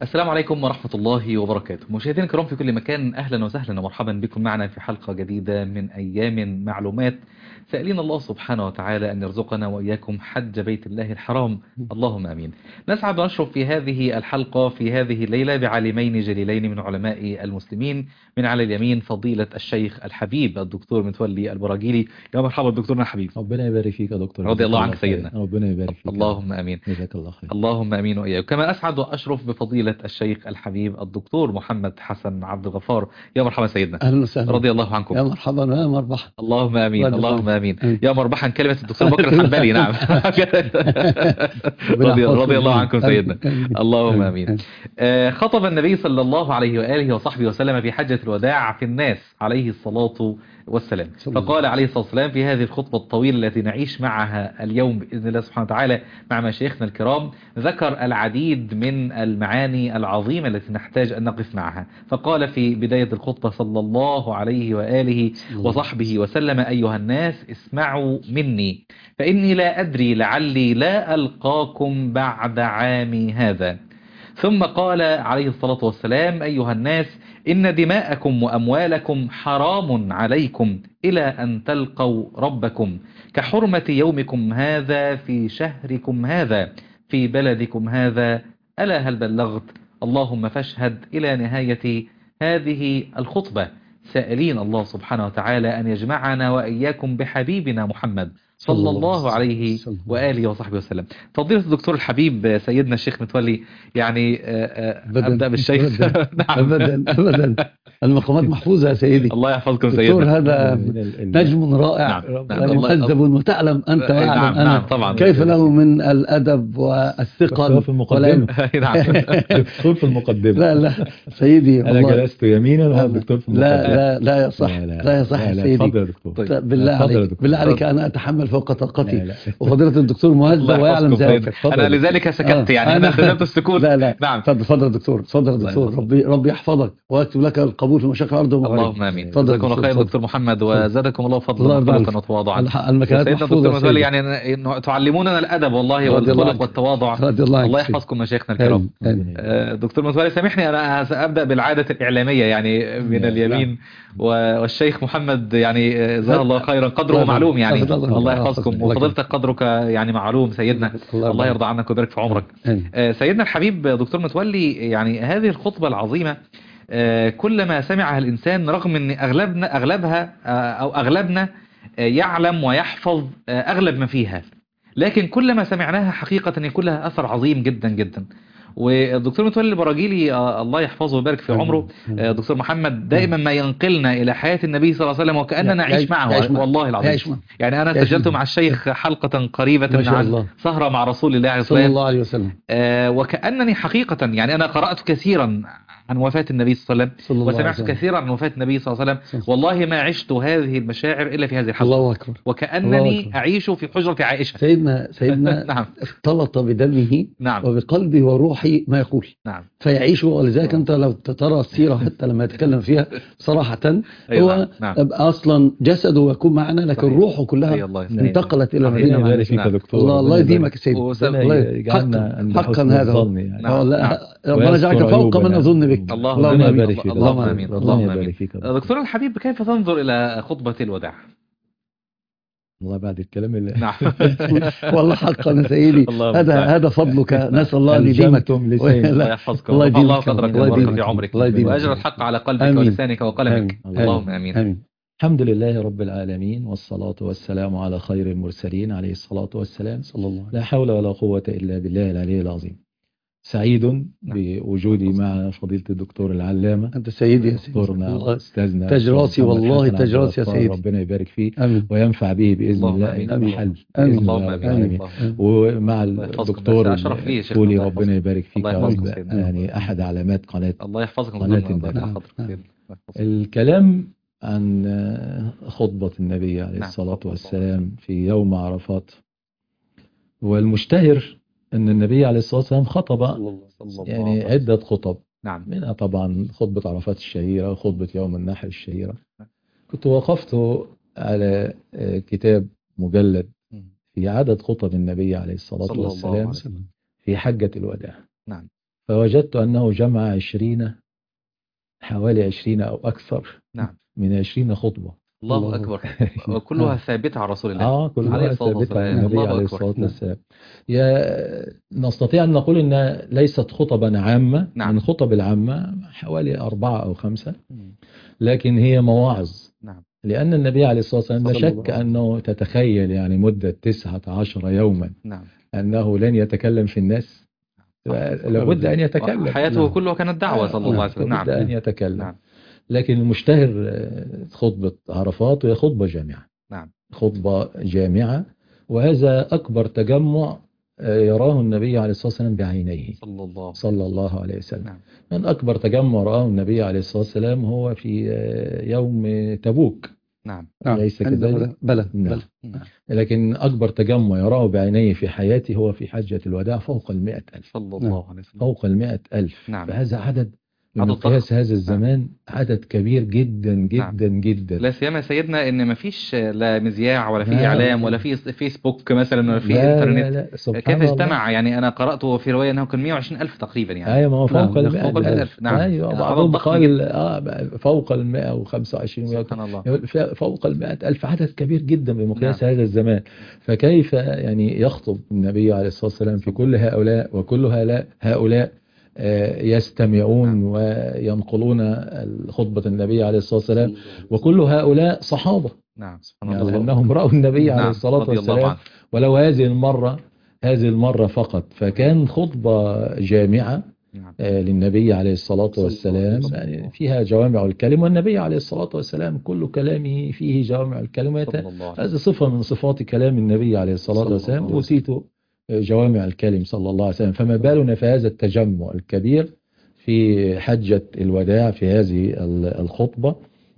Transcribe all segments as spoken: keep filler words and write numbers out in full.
السلام عليكم ورحمة الله وبركاته. مشاهدينا الكرام في كل مكان، أهلا وسهلا ومرحبا بكم معنا في حلقة جديدة من أيام معلومات. سائلين الله سبحانه وتعالى أن يرزقنا وإياكم حج بيت الله الحرام، اللهم آمين. نسعد ونشرف في هذه الحلقة في هذه الليلة بعالمين جليلين من علماء المسلمين. من على اليمين فضيلة الشيخ الحبيب الدكتور متولي البراجيلي. يا مرحبا دكتورنا الحبيب. ربنا يبارك فيك يا دكتور، رضي جزاك الله الله عنك خير. سيدنا. ربنا يبارك فيك. اللهم آمين. جزاك الله خير. اللهم امين واياك. كما اسعد واشرف بفضيله الشيخ الحبيب الدكتور محمد حسن عبد الغفار. يا مرحبا سيدنا. اهلا وسهلا. رضي الله عنكم. يا مرحبا ويا مربحا. اللهم امين. رضي الله اللهم امين. آمين. يا مربحا كلمه الدكتور بكر الحنبلي. نعم. رضي رضي الله عنكم سيدنا. اللهم امين. آه، خطب النبي صلى الله عليه واله وصحبه وسلم في حجه الوداع في الناس عليه الصلاه والسلام، فقال عليه الصلاه والسلام في هذه الخطبه الطويله التي نعيش معها اليوم باذن الله سبحانه وتعالى مع مشايخنا الكرام، ذكر العديد من المعاني العظيمة التي نحتاج أن نقف معها. فقال في بداية الخطبة صلى الله عليه وآله وصحبه وسلم: أيها الناس اسمعوا مني، فإني لا أدري لعلي لا ألقاكم بعد عامي هذا. ثم قال عليه الصلاة والسلام: أيها الناس إن دماءكم وأموالكم حرام عليكم إلى أن تلقوا ربكم، كحرمة يومكم هذا في شهركم هذا في بلدكم هذا، ألا هل بلغت؟ اللهم فاشهد. إلى نهاية هذه الخطبة، سائلين الله سبحانه وتعالى أن يجمعنا وإياكم بحبيبنا محمد صلى الله عليه وآله وصحبه وسلم. فضيلة الدكتور الحبيب سيدنا الشيخ متولي، يعني أبدأ بالشيخ. نعم. أبدا أبدا المقامات محفوظة يا سيدي. الله يحفظكم دكتور، سيدنا. هذا نجم رائع ومهذب، وتعلم أنت وأعلم نعم أنا نعم طبعا كيف له من الأدب والثقل في المقدمة. نعم. دكتور في المقدمة. لا لا سيدي، أنا جلست يمينا وهو الدكتور في المقدمة. لا لا لا يصح، لا, لا, لا يصح يا سيدي. تفضل يا دكتور. طيب. بالله عليك بالله عليك أنا أتحمل فوق طاقتي، وفضيلة الدكتور مهذب ويعلم ذلك. أنا لذلك سكت، يعني أنا التزمت السكوت. لا لا نعم. تفضل يا دكتور، تفضل يا دكتور. ربي ربي يحفظك ويكتب لك القبول في مشاكل الأرض ومغاربها. اللهم آمين. جزاكم الله خير دكتور محمد، وزادكم الله فضلا وقدرة وتواضعا. المكانات سيدنا محفوظة الدكتور متولي، يعني إنه تعلموننا الأدب والله والخلق والتواضع. الله, الله يحفظكم مشايخنا الكرام. دكتور متولي سامحني، أنا سأبدأ بالعادة الإعلامية، يعني من اليمين، والشيخ محمد يعني جزاه الله خيرا، قدره معلوم، يعني الله يحفظكم، وفضلتك قدرك يعني معلوم سيدنا. الله يرضى عنك ويبارك في عمرك. سيدنا الحبيب دكتور متولي، يعني هذه الخطبة العظيمة كلما سمعها الإنسان، رغم أن أغلبنا أغلبها أو أغلبنا يعلم ويحفظ أغلب ما فيها، لكن كلما سمعناها حقيقة يكون لها أثر عظيم جدا جدا. والدكتور متولي البراجيلي الله يحفظه ويبارك في عمره، دكتور محمد دائما ما ينقلنا إلى حياة النبي صلى الله عليه وسلم وكأننا نعيش معه، والله العظيم. يعني أنا سجلت مع الشيخ حلقة قريبة عن سهرة مع رسول الله صلى الله عليه وسلم، وكأنني حقيقة يعني أنا قرأت كثيرا عن وفاة النبي صلى الله عليه وسلم، وسمعت كثيرا عن وفاة النبي صلى الله عليه وسلم، والله ما عشت هذه المشاعر إلا في هذه الحلقة. الله أكبر. وكأنني الله أكبر. أعيش في حجرة عائشة. سيدنا سيدنا نعم. اختلط بدمه نعم. وبقلبه وروحه ما يقول. نعم. فيعيشه. ولذلك أنت لو ترى السيرة حتى لما يتكلم فيها صراحة، أيوة. هو نعم. أصلا جسده يكون معنا، لكن صحيح. روحه كلها أيوة انتقلت إلى مدينة معنا. نعم. الله الله يديمك سيدي. الله يجعلنا حقا هذا نعم. ربنا يجعلك فوق من نظن بك. اللهم آمين. اللهم آمين. اللهم آمين. دكتور الحبيب، كيف تنظر إلى خطبة الوداع؟ والله بعد الكلام اللي نعم. والله حقا سيدي، هذا هذا فضلك، نسأل الله أن يديمك. الله يحفظكم، الله يديمك قدرك ويبارك في عمرك، وأجر الحق على قلبك ولسانك وقلمك. اللهم آمين. آمين. الحمد لله رب العالمين، والصلاة والسلام على خير المرسلين عليه الصلاة والسلام، صلى الله عليه وسلم. لا حول ولا قوة إلا بالله العلي العظيم. سعيد بوجودي مع فضيلة الدكتور العلامة. أنت سيدي يا سيدي، دكتورنا أستاذنا تاج راسي، والله تاج راسي يا سيدي. ربنا يبارك فيه. أمين. وينفع به بإذن الله المحل. اللهم آمين. ومع الدكتور تولي ربنا يبارك فيك يا رب، يعني أحد علامات قناة الله يحفظكم. قناة الكلام عن خطبة النبي عليه الصلاة والسلام في يوم عرفات. والمشتهر أن النبي عليه الصلاة والسلام خطب يعني عدة خطب. نعم. منها طبعا خطبة عرفات الشهيرة وخطبة يوم النحر الشهيرة. كنت وقفت على كتاب مجلد في عدد خطب النبي عليه الصلاة والسلام في حجة الوداع. نعم. فوجدت أنه جمع عشرين حوالي عشرين أو أكثر نعم. من عشرين خطبة. الله, الله أكبر. وكلها ثابتة على رسول الله. آه كلها ثابتة على النبي عليه الصلاة والسلام. يا نستطيع أن نقول إن ليست خطبا عامة. نعم. من خطب العامة حوالي أربعة أو خمسة، لكن هي مواعظ. نعم. لأن النبي عليه الصلاة والسلام لا شك أنه تتخيل يعني مدة تسعة عشر يوما. نعم. أنه لن يتكلم في الناس، لابد أن يتكلم. حياته نعم. كلها كانت دعوة صلى الله عليه وسلم. نعم. لابد أن يتكلم. نعم. لكن المشتهر خطبة عرفات وهي خطبة جامعة. نعم. خطبة جامعة، وهذا أكبر تجمع يراه النبي عليه الصلاة والسلام بعينيه صلى الله, صلى الله عليه وسلم. نعم. من أكبر تجمع رآه النبي عليه الصلاة والسلام هو في يوم تبوك. نعم. ليس كذلك؟ بلى. نعم. نعم. لكن أكبر تجمع يراه بعينيه في حياته هو في حجة الوداع فوق المئة ألف. صلى الله عليه وسلم. فوق المئة ألف. نعم. فهذا عدد من قياس هذا الزمان. نعم. عدد كبير جدا جدا. نعم. جدا. لا سيما سيدنا ان ما فيش لا مذياع ولا في اعلام ولا في فيسبوك مثلا ولا في لا انترنت. لا لا. كيف اجتمع؟ يعني انا قرأته في رواية انه كان مئة وعشرين ألف تقريبا يعني. ايوه ما هو فوق نعم. المئة. فوق المئة ألف. نعم. ايوه بعضهم قال اه فوق المئة وخمسة وعشرين. سبحان الله. فوق المئة ألف، عدد كبير جدا بمقياس. نعم. هذا الزمان. فكيف يعني يخطب النبي عليه الصلاة والسلام في كل هؤلاء وكل هؤلاء هؤلاء يستمعون. نعم. وينقلون خطبة النبي عليه الصلاة والسلام، وكل هؤلاء صحابة. نعم. يعني لأنهم رأوا النبي نعم. عليه الصلاة والسلام، ولو هذه المرة هذه المرة فقط. فكان خطبة جامعة. نعم. للنبي عليه الصلاة والسلام، يعني فيها جوامع الكلم، والنبي عليه الصلاة والسلام كل كلامه فيه جوامع الكلم. هذه صفة من صفات كلام النبي عليه الصلاة والسلام، أوتيت جوامع الكلم صلى الله عليه وسلم. فما بالنا في هذا التجمع الكبير في حجة الوداع في هذه الخطبة.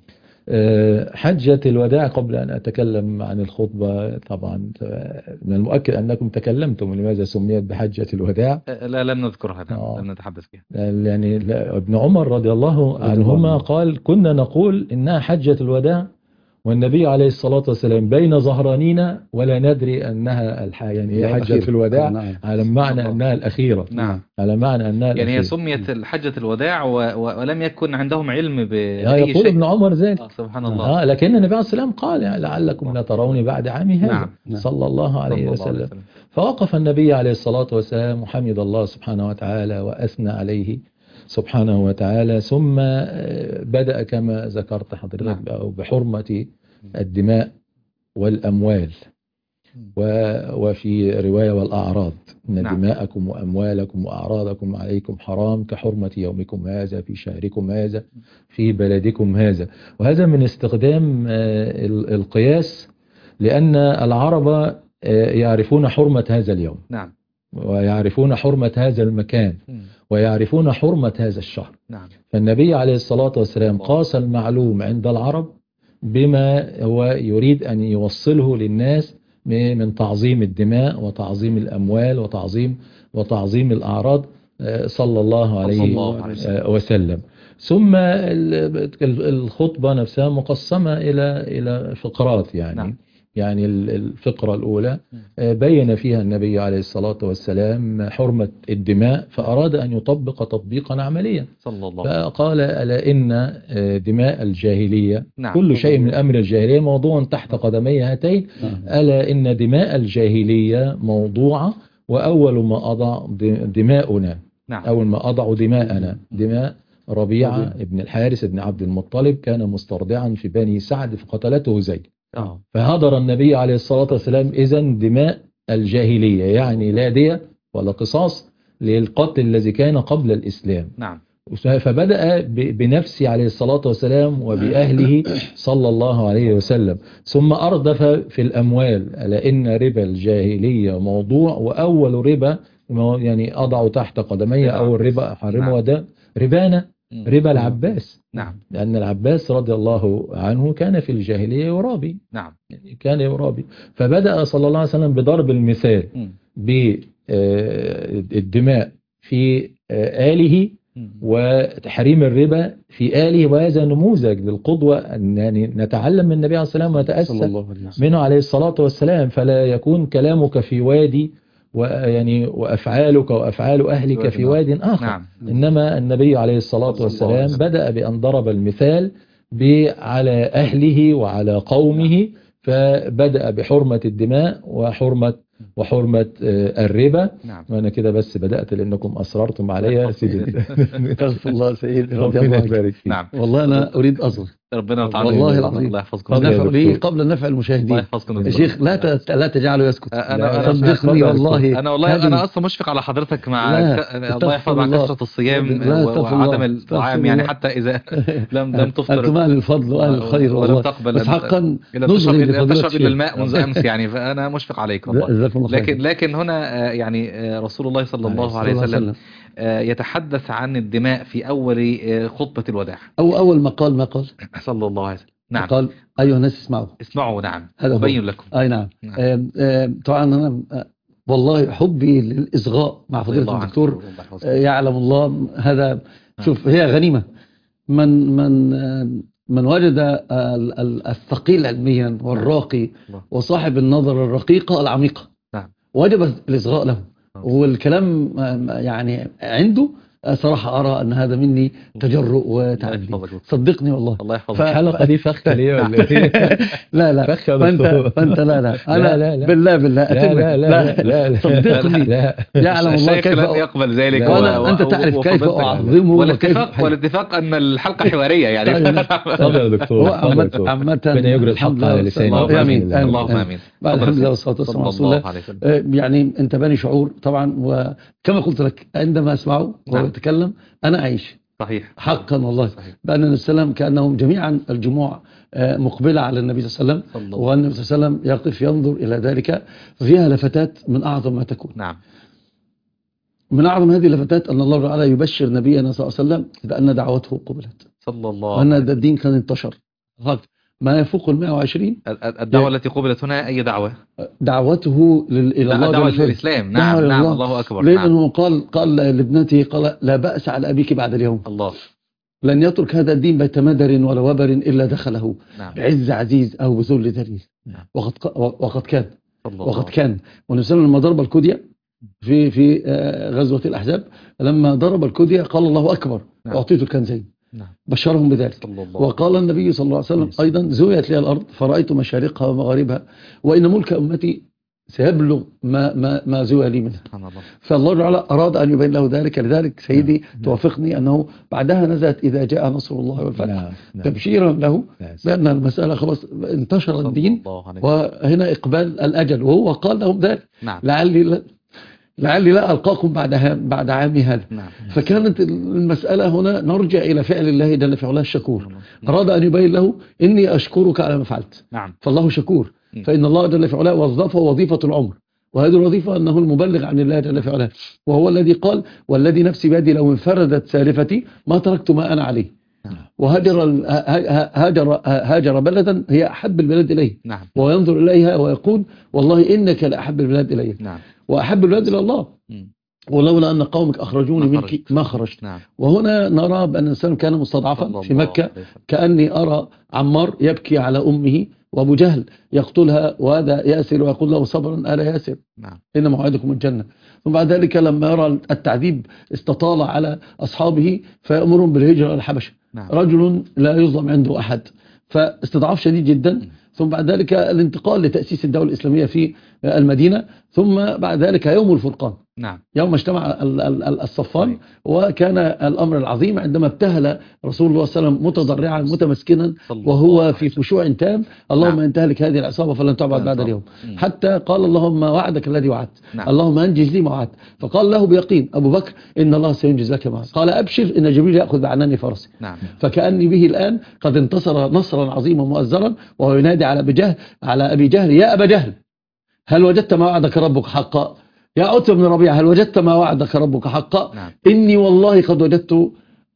حجة الوداع، قبل أن أتكلم عن الخطبة طبعا من المؤكد أنكم تكلمتم لماذا سميت بحجة الوداع. لا لم نذكرها. آه. لم نتحدث فيها. يعني ابن عمر رضي الله عنهما قال كنا نقول إنها حجة الوداع والنبي عليه الصلاة والسلام بين ظهرانينا ولا ندري أنها الح... يعني هي حجة الوداع. نعم. على معنى أنها الأخيرة. نعم. على معنى أنها يعني الأخيرة. هي سميت حجة الوداع و... و... ولم يكن عندهم علم بأي شيء. يقول ابن عمر ذلك. آه سبحان الله. آه لكن النبي عليه الصلاة والسلام قال يعني لعلكم لتروني بعد عامي هذا. نعم. صلى الله عليه صلى وسلم. الله عليه وسلم. فوقف النبي عليه الصلاة والسلام وحمد الله سبحانه وتعالى وأثنى عليه سبحانه وتعالى، ثم بدأ كما ذكرت حضرتك. نعم. بحرمة الدماء والأموال، وفي رواية والأعراض. إن نعم. دماءكم وأموالكم وأعراضكم عليكم حرام كحرمة يومكم هذا في شهركم هذا في بلدكم هذا. وهذا من استخدام القياس، لأن العرب يعرفون حرمة هذا اليوم. نعم. ويعرفون حرمة هذا المكان، ويعرفون حرمة هذا الشهر. نعم. فالنبي عليه الصلاة والسلام قاس المعلوم عند العرب بما هو يريد أن يوصله للناس من تعظيم الدماء وتعظيم الأموال وتعظيم وتعظيم الأعراض صلى الله عليه وسلم. ثم الخطبة نفسها مقسمة إلى إلى فقرات. يعني نعم. يعني الفقرة الأولى بين فيها النبي عليه الصلاة والسلام حرمة الدماء، فأراد أن يطبق تطبيقا عمليا صلى الله. فقال ألا إن دماء الجاهلية نعم. كل شيء من أمر الجاهلية موضوع تحت قدمي هاتين. ألا إن دماء الجاهلية موضوعة، وأول ما أضع دماؤنا نعم. أول ما أضع دماءنا دماء ربيعة ابن الحارث ابن عبد المطلب، كان مسترضعا في بني سعد فقتلته زيد. أوه. فهدر النبي عليه الصلاة والسلام إذن دماء الجاهلية، يعني لا دية ولا قصاص للقتل الذي كان قبل الإسلام. نعم. فبدأ بنفسه عليه الصلاة والسلام وبأهله صلى الله عليه وسلم، ثم أردف في الأموال. ألا إن ربا الجاهلية موضوع، وأول ربا يعني أضع تحت قدمي أول ربا حرمه. نعم. وده ربانا ربا العباس. نعم. لأن العباس رضي الله عنه كان في الجاهلية يرابي. نعم. يعني كان يرابي. فبدأ صلى الله عليه وسلم بضرب المثال بالدماء في آله وتحريم الربا في آله. وهذا نموذج للقدوة أن يعني نتعلم من النبي عليه الصلاة والسلام ونتأسى منه عليه الصلاة والسلام. فلا يكون كلامك في وادي ويعني وأفعالك وأفعال أهلك في واد آخر. نعم. إنما النبي عليه الصلاة والسلام بدأ بأن ضرب المثال على أهله وعلى قومه، فبدأ بحرمة الدماء وحرمة وحرمة الربا. نعم. وأنا كده بس بدأت لأنكم أصررتم عليا. سيدي استغفر الله سيدي رضي الله عنك. نعم. والله أنا أريد أصل. ربنا تعالى والله العظيم. الله يحفظكم. النفع لي قبل نفع المشاهدين. يا شيخ لا ت... لا تجعله يسكت. انا صدقني والله. انا والله هذه... انا اصلا مشفق على حضرتك مع الله يحفظ مع كثرة الصيام وعدم الطعام، يعني حتى اذا لم لم تفطر. انتم اهل الفضل واهل الخير والله. ولم تقبل بس حقا نصغي لفضيلة الشيخ الماء منذ امس يعني، فانا مشفق عليك والله. لكن لكن هنا يعني رسول الله صلى الله عليه وسلم يتحدث عن الدماء في اول خطبة الوداع. او اول ما قال ما قال صلى الله عليه وسلم. نعم. قال أيها الناس اسمعوا اسمعوا. نعم. أبين لكم. أي نعم, نعم. آم آم طبعا أنا والله حبي للإصغاء مع فضيلة الدكتور يعلم الله هذا. نعم. شوف هي غنيمة من من من وجد الثقيل علميا والراقي وصاحب النظر الرقيقة العميقة. نعم. وجب الإصغاء له. نعم. والكلام يعني عنده صراحة أرى أن هذا مني تجرؤ وتعدي. صدقني والله. الله يحفظك. الحلقة دي فخة ليه ولا ايه؟ لا لا فأنت, فأنت لا لا أنا لا لا بالله بالله لا لا لا لا لا صدقني يعلم الله كيف لن يقبل ذلك. وأنت تعرف كيف أعظمه. والاتفاق والاتفاق أن الحلقة حوارية يعني. تفضل يا دكتور. عامة ربنا يجري الحق على لسانه. آمين. اللهم آمين. الحمد لله والصلاة والسلام على رسول الله. يعني أنت بني شعور طبعا، وكما قلت لك عندما أسمعه ويتكلم أنا أعيش. صحيح. حقا والله. صحيح. بأن النبي صلى الله عليه وسلم كأنهم جميعا الجموع مقبلة على النبي صلى الله عليه وسلم، والنبي صلى الله عليه وسلم يقف ينظر إلى ذلك، ففيها لفتات من أعظم ما تكون. نعم. من أعظم هذه اللفتات أن الله تعالى يبشر نبينا صلى الله عليه وسلم بأن دعوته قبلت صلى الله، وأن الدين كان انتشر ما يفوق ال مئة وعشرين. الدعوة التي قبلت هنا أي دعوة؟ دعوته إلى الله، دعوة للإسلام. نعم نعم. الله, الله أكبر. لأنه نعم. قال قال لابنته قال لا بأس على أبيك بعد اليوم. الله. لن يترك هذا الدين بيت مدر ولا وبر إلا دخله. نعم. بعز عزيز أو بذل ذليل. نعم. وقد وقد كان الله. وقد كان ونسأل لما ضرب الكدية في في غزوة الأحزاب، لما ضرب الكدية قال الله أكبر. نعم. أعطيت الكنزين. نعم. بشرهم بذلك. وقال النبي صلى الله عليه وسلم أيضا زويت لي الأرض فرأيت مشارقها ومغاربها وإن ملك أمتي سيبلغ ما ما ما زوى لي منها. فالله تعالى أراد أن يبين له ذلك. لذلك سيدي نعم. توافقني أنه بعدها نزلت إذا جاء نصر الله والفتح. نعم. نعم. تبشيرا له بأن المسألة خلاص انتشر الدين وهنا إقبال الأجل، وهو قال لهم ذلك. نعم. لعلي لعلي لا ألقاكم بعد بعد عامي هذا. نعم. فكانت المسألة هنا نرجع إلى فعل الله جل في علاه الشكور. نعم. أراد أن يبين له إني أشكرك على ما فعلت. نعم. فالله شكور. م. فإن الله جل في علاه وظفه وظيفة العمر، وهذه الوظيفة أنه المبلغ عن الله جل في علاه، وهو الذي قال والذي نفسي بيدي لو انفردت سالفتي ما تركت ما أنا عليه. نعم. وهاجر هاجر هاجر بلدا هي أحب البلاد إليه. نعم. وينظر إليها ويقول والله إنك لأحب البلاد إليه. نعم. وأحب البلاد إلى الله. م. ولولا أن قومك أخرجوني منك ما خرجت. نعم. وهنا نرى بأن الإنسان كان مستضعفا في مكة، كأني أرى عمار يبكي على أمه وأبو جهل يقتلها وهذا ياسر ويقول له صبرا آل ياسر. نعم. إن موعدكم الجنة. ثم بعد ذلك لما يرى التعذيب استطال على أصحابه فيأمرهم بالهجرة إلى الحبشة. نعم. رجل لا يظلم عنده أحد، فاستضعاف شديد جدا. م. ثم بعد ذلك الانتقال لتأسيس الدولة الإسلامية في المدينة، ثم بعد ذلك يوم الفرقان. نعم. يوم اجتمع الصفان، وكان الأمر العظيم عندما ابتهل رسول الله صلى الله عليه وسلم متضرعا متمسكنا وهو في خشوع تام، اللهم ان تهلك هذه العصابة فلن تعبد بعد اليوم. حتى قال اللهم وعدك الذي وعدت. نعم. اللهم انجز لي ما وعدت. فقال له بيقين أبو بكر إن الله سينجز لك ما وعدت. قال أبشر إن جبريل يأخذ بعناني فرسي. نعم. فكأني به الآن قد انتصر نصرا عظيما مؤزرا، وهو ينادي على أبي جهل على أبي جهل يا أبا جهل هل وجدت ما وعدك ربك حقا؟ يا عتبة بن ربيعة هل وجدت ما وعدك ربك حقا؟ نعم. إني والله قد وجدت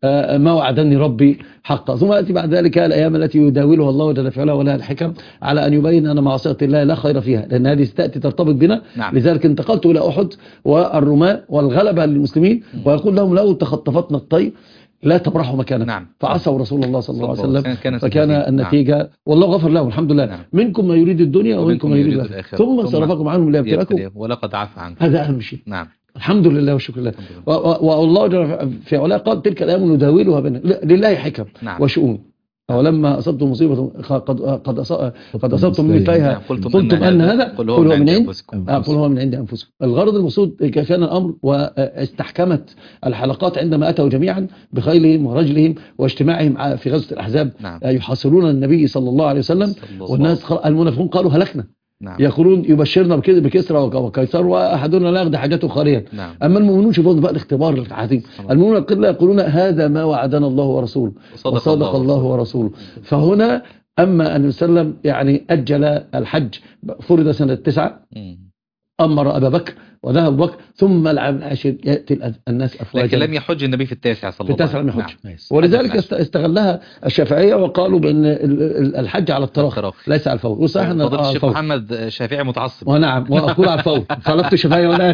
ما وعدني ربي حقا. ثم يأتي بعد ذلك الأيام التي يداولها الله جل في علاه ولها الحكم على أن يبين أن معصية الله لا خير فيها، لأن هذه ستأتي ترتبط بنا. نعم. لذلك انتقلت إلى أحد والرماة والغلبة للمسلمين، ويقول لهم لو تخطفتنا الطير لا تبرحوا مكانكم. نعم. فعصوا رسول الله صلى الله عليه وسلم كان فكان النتيجة نعم. والله غفر لهم الحمد لله. نعم. منكم ما يريد الدنيا ومنكم ما يريد الآخرة ثم صرفكم عنهم ليبتليكم ولقد عفا عنكم. هذا أهم شيء. نعم. الحمد لله والشكر لله. والله في علاه قال تلك الأيام نداولها بين لله حكم نعم. وشؤون. ولما أصبتم مصيبة قد قد قد أصبتم من مثلها قلتم أن هذا قل هو من عند قل هو من عند أنفسكم. الغرض المقصود كان الأمر واستحكمت الحلقات عندما أتوا جميعا بخيلهم ورجلهم واجتماعهم في غزوة الأحزاب نعم. يحاصرون النبي صلى الله عليه وسلم والناس المنافقون قالوا هلكنا نعم. يقولون يبشرنا بكسرى وقيصر وأحدنا لا يقضي حاجته خاليا نعم. أما المؤمنون شوفوا بقى الاختبار العظيم. المؤمنون القلة يقولون هذا ما وعدنا الله ورسوله وصدق, وصدق الله, الله ورسوله. فهنا أما أن وسلم يعني أجل الحج فرض سنة تسعة أمر أبا بكر وذهب أبو بكر ثم العام العاشر يأتي الناس أفواجا. لكن لم يحج النبي في التاسع صلى الله عليه وسلم. في التاسع لم يحج. ولذلك استغلها الشافعية وقالوا بأن الحج على التراخي ليس على الفور. وصحيح أن فضيلة الشيخ محمد شافعي متعصب. ونعم وأقول على الفور. خلطت الشافعية ولا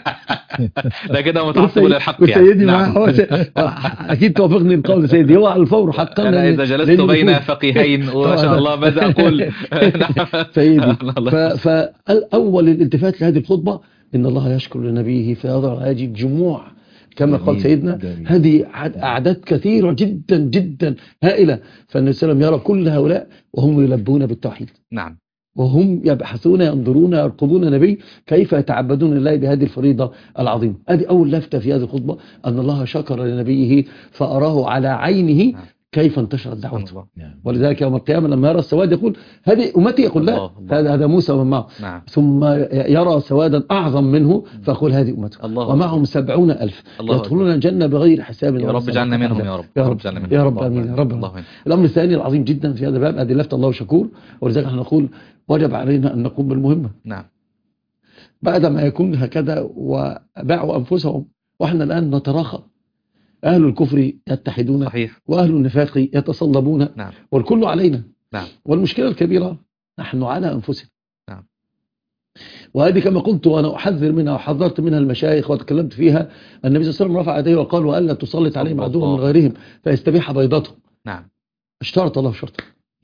ده كده متعصب للحق يعني. وسيدي نعم. أكيد توافقني القول سيدي هو على الفور حقا. أنا إذا جلست بين فقيهين وما شاء الله ماذا أقول سيدي. فأول الالتفات لهذه الخطبة إن الله يشكر لنبيه فيضع هذه الجموع كما قال سيدنا جميل. هذه أعداد كثيرة جدا جدا هائلة. فالنبي صلى الله عليه وسلم يرى كل هؤلاء وهم يلبون بالتوحيد نعم وهم يبحثون ينظرون يرقبون النبي كيف يتعبدون الله بهذه الفريضة العظيمة. هذه أول لفتة في هذه الخطبة أن الله شكر لنبيه فأراه على عينه نعم. كيف انتشرت دعوته. ولذلك يوم القيامة لما يرى السواد يقول هذه أمتي يقول لا هذا هذا موسى ومن معه نعم. ثم يرى سوادا أعظم منه فأقول هذه أمته ومعهم سبعون ألف يدخلون الجنة بغير حساب. يا رب اجعلنا منهم يا رب يا رب يا رب آمين يا رب. الأمر الثاني العظيم جدا في هذا الباب هذه لفتة الله شكور. ولذلك احنا نقول وجب علينا أن نقوم بالمهمة نعم بعد ما يكون هكذا وباعوا أنفسهم وإحنا الآن نتراخى. أهل الكفر يتحدون صحيح. وأهل النفاق يتصلبون نعم. والكل علينا نعم. والمشكلة الكبيرة نحن على أنفسنا نعم. وهذه كما قلت وأنا أحذر منها وحذرت منها المشايخ وتكلمت فيها. النبي صلى الله عليه وسلم رفع يديه وقال وألا تسلط عليهم عدوا من غيرهم فيستبيح بيضتهم نعم. اشترط الله شرطا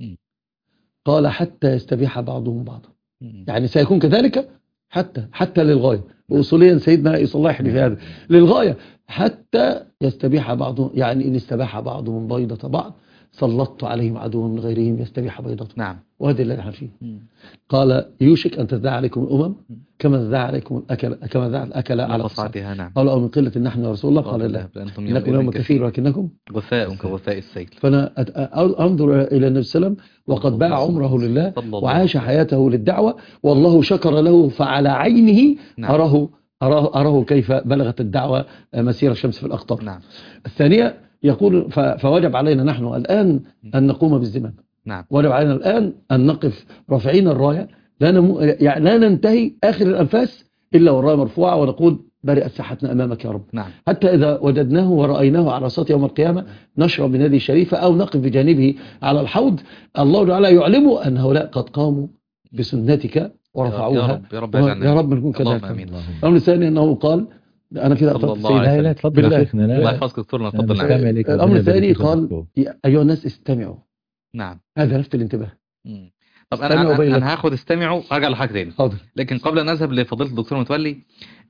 قال حتى يستبيح بعضهم بعضا يعني سيكون كذلك حتى حتى للغاية. وأصوليا سيدنا يصلح لي في هذا للغاية حتى يستبيح بعضهم يعني إن استباح بعضهم بيضة بعض سلطت عليهم عدوا من غيرهم يستبيح بيضته نعم. وهذا اللي نحن فيه. قال يوشك أن تدعى عليكم الأمم كما تدعى عليكم الأكل كما تدعى الأكل على قصعتها. نعم. قالوا أو من قلة نحن يا رسول الله قال لا إنكم يوم كثير ولكنكم غثاء كغثاء السيل. فأنا أنظر إلى النبي صلى الله عليه وسلم وقد باع عمره لله وعاش حياته للدعوة والله شكر له فعلى عينه نعم. أراه أراه أراه كيف بلغت الدعوة مسير الشمس في الأقطار. نعم. الثانية يقول فوجب علينا نحن الآن أن نقوم بالزمام. نعم. وجب علينا الآن أن نقف رافعين الراية لا, نمو... يعني لا ننتهي آخر الأنفاس إلا والراية مرفوعة ونقول برئت ساحتنا أمامك يا رب. نعم. حتى إذا وجدناه ورأيناه على صوت يوم القيامة نشرب من هذه الشريفة أو نقف بجانبه على الحوض الله تعالى يعلم أن هؤلاء قد قاموا بسنتك ورفعوها. يا رب يا رب, يا رب, يا رب نكون كذلك. الأمر الثاني أنه قال أنا كده أطلق لا لا تفضل يا شيخنا الله يحفظك دكتورنا تفضل. الأمر الثاني قال أيها الناس استمعوا. نعم. هذا لفت الانتباه. مم. طب أنا أنا, أنا هاخد استمعوا أرجع لحاجة تاني. حاضر. لكن قبل أن أذهب لفضيلة الدكتور متولي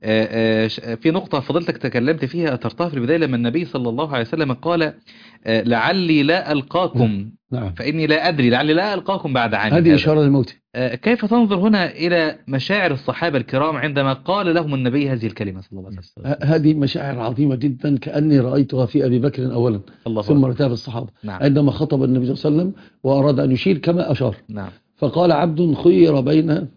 في نقطة فضيلتك تكلمت فيها أثرتها في البداية لما النبي صلى الله عليه وسلم قال لعلي لا ألقاكم. نعم. فإني لا أدري لعلي لا ألقاكم بعد عام. هذه إشارة للموت. كيف تنظر هنا إلى مشاعر الصحابة الكرام عندما قال لهم النبي هذه الكلمة صلى الله عليه وسلم؟ هذه مشاعر عظيمة جدا كأني رأيتها في أبي بكر أولا ثم رتاب الصحابة. نعم. عندما خطب النبي صلى الله عليه وسلم وأراد أن يشير كما أشار. نعم. فقال عبد خير بين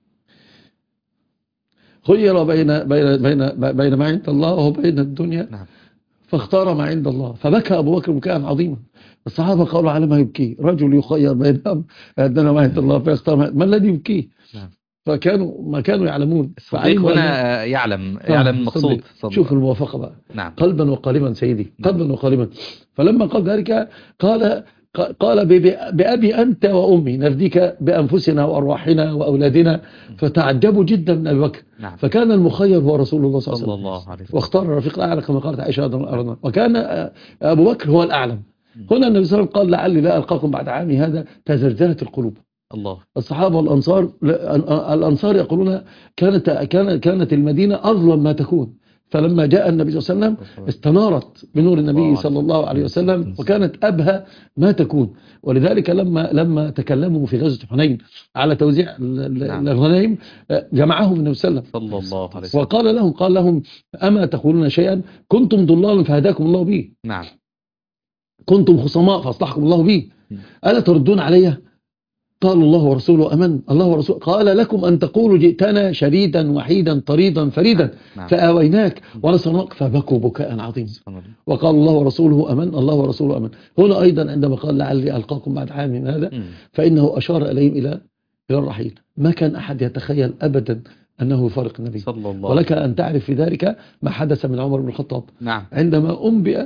خير بين بين بين بين ما عند الله وبين الدنيا. نعم. فاختار ما عند الله فبكى أبو بكر بكاء عظيما. الصحابة قالوا على ما يبكي رجل يخير بين عندنا ما عند الله فيختار ما الذي يبكيه. نعم. فكانوا ما كانوا يعلمون الصديق هنا يعلم يعلم المقصود. شوف الموافقة بقى. نعم. قلبا وقالبا سيدي. نعم. قلبا وقالبا. فلما قال ذلك قال قال بأبي أنت وأمي نفديك بأنفسنا وأرواحنا وأولادنا. فتعجبوا جدا من أبي بكر. نعم. فكان المخير هو رسول الله صلى صلى الله الله عليه وسلم، واختار الرفيق الأعلى كما قالت عائشة رضي الله عنها، وكان أبو بكر هو الأعلم. هنا النبي صلى الله عليه وسلم قال لعلي لا ألقاكم بعد عامي هذا، تزلزلت القلوب. الله. الصحابة والأنصار الأنصار يقولون كانت كانت كانت المدينة أظلم ما تكون، فلما جاء النبي صلى الله عليه وسلم استنارت بنور النبي صلى الله عليه وسلم وكانت أبهى ما تكون. ولذلك لما لما تكلموا في غزوة حنين على توزيع الغنائم جمعهم النبي صلى الله عليه وسلم وقال لهم قال لهم أما تقولون شيئا كنتم ضلالا فهداكم الله به. نعم. كنتم خصماء فاصلحكم الله به. ألا تردون علي؟ قال الله ورسوله أمن. الله ورسوله قال لكم أن تقولوا جئتنا شريدا وحيدا طريدا فريدا نعم. فآويناك ونصرناك فبكوا بكاء عظيما. وقال الله ورسوله أمن. الله ورسوله أمن. هنا أيضا عندما قال لعلي ألقاكم بعد عام من هذا فإنه أشار إليهم إلى إلى الرحيل. ما كان أحد يتخيل أبدا أنه يفارق النبي صلى الله. ولك أن تعرف في ذلك ما حدث من عمر بن الخطاب نعم. عندما أنبئ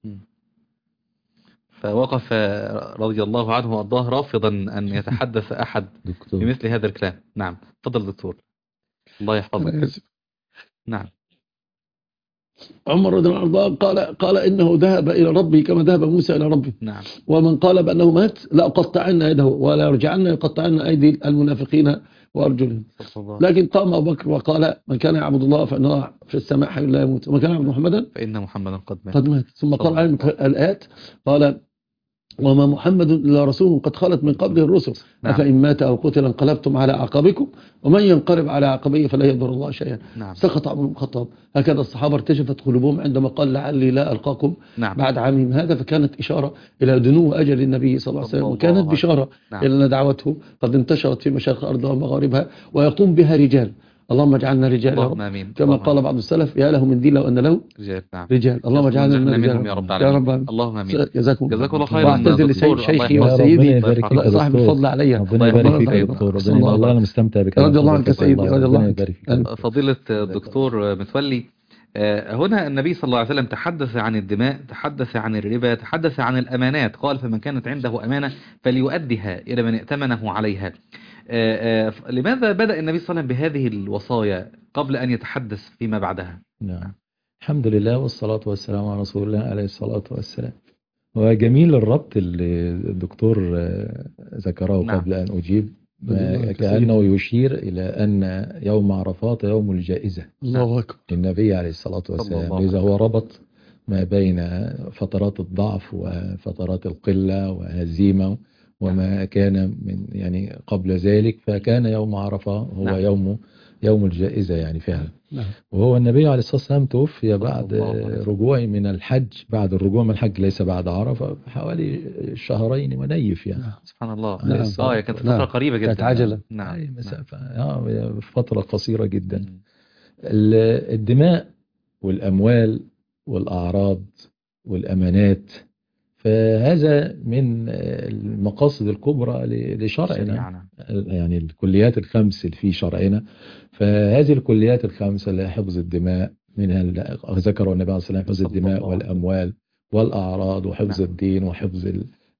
فوقف رضي الله عنه وأرضاه رافضا أن يتحدث أحد بمثل هذا الكلام. نعم تفضل دكتور الله يحفظك. نعم. عمر رضي الله عنه قال قال إنه ذهب إلى ربه كما ذهب موسى إلى ربه. نعم. ومن قال بأنه مات لأقطعن يده ولا يرجعن يقطعن أيدي المنافقين وأرجلهم. لكن قام أبو بكر وقال من كان يعبد الله فإن الله في السماء حي لا يموت ومن كان يعبد محمدا فإن محمدا قد مات. قد مات. ثم قال عليهم الآيات قال وما محمد إلا رسول قد خلت من قبله الرسل نعم. أفإن مات أو قتل انقلبتم على عقبكم ومن ينقلب على عقبيه فلا يضر الله شيئا. نعم. سقط عمر بن الخطاب. هكذا الصحابة ارتجفت قلوبهم عندما قال لعلي لا ألقاكم نعم. بعد عامهم هذا. فكانت إشارة إلى دنو أجل النبي صلى الله عليه وسلم وكانت بشارة نعم. إلى أن دعوته قد انتشرت في مشارق أرضها ومغاربها ويقوم بها رجال. اللهم اجعلنا رجال كما قال بعض السلف يا له من دين لو أن له رجال. نعم. رجال. اللهم اجعلنا منهم يا رب العالمين. يا رب اللهم امين. جزاكم جزاكم الله خيرا. واعتذر لسيد شيخي وسيدي صاحب الفضل علي. ربنا يبارك فيك يا دكتور. والله انا مستمتع بك. رضي الله عنك سيدي. رضي الله عنك. فضيلة الدكتور متولي هنا النبي صلى الله عليه وسلم تحدث عن الدماء، تحدث عن الربا، تحدث عن الأمانات. قال فمن كانت عنده أمانة فليؤدها إلى من ائتمنه عليها. آآ آآ لماذا بدأ النبي صلى الله عليه وسلم بهذه الوصايا قبل أن يتحدث فيما بعدها؟ نعم الحمد لله والصلاة والسلام على رسول الله عليه الصلاة والسلام. وجميل الربط اللي الدكتور ذكره نعم. قبل أن أجيب كأنه يشير إلى أن يوم عرفات يوم الجائزة. الله أكبر. النبي عليه الصلاة والسلام إذا هو ربط ما بين فترات الضعف وفترات القلة وهزيمة وما كان من يعني قبل ذلك، فكان يوم عرفة هو نعم. يوم يوم الجائزة يعني فعلا نعم. وهو النبي عليه الصلاة والسلام توفي بعد رجوعه من الحج، بعد الرجوع من الحج ليس بعد عرفة، حوالي شهرين ونيف يعني. سبحان الله. نعم. اه كانت فترة نعم. قريبة جدا. كانت عجلة. نعم. أي مسافة آه فترة قصيرة جدا. م. الدماء والأموال والأعراض والأمانات فهذا من المقاصد الكبرى لشرعنا يعني الكليات الخمس اللي في شرعنا. فهذه الكليات الخمسة اللي حفظ الدماء منها ذكروا النبي عليه الصلاة والسلام حفظ الدماء والأموال والأعراض وحفظ الدين وحفظ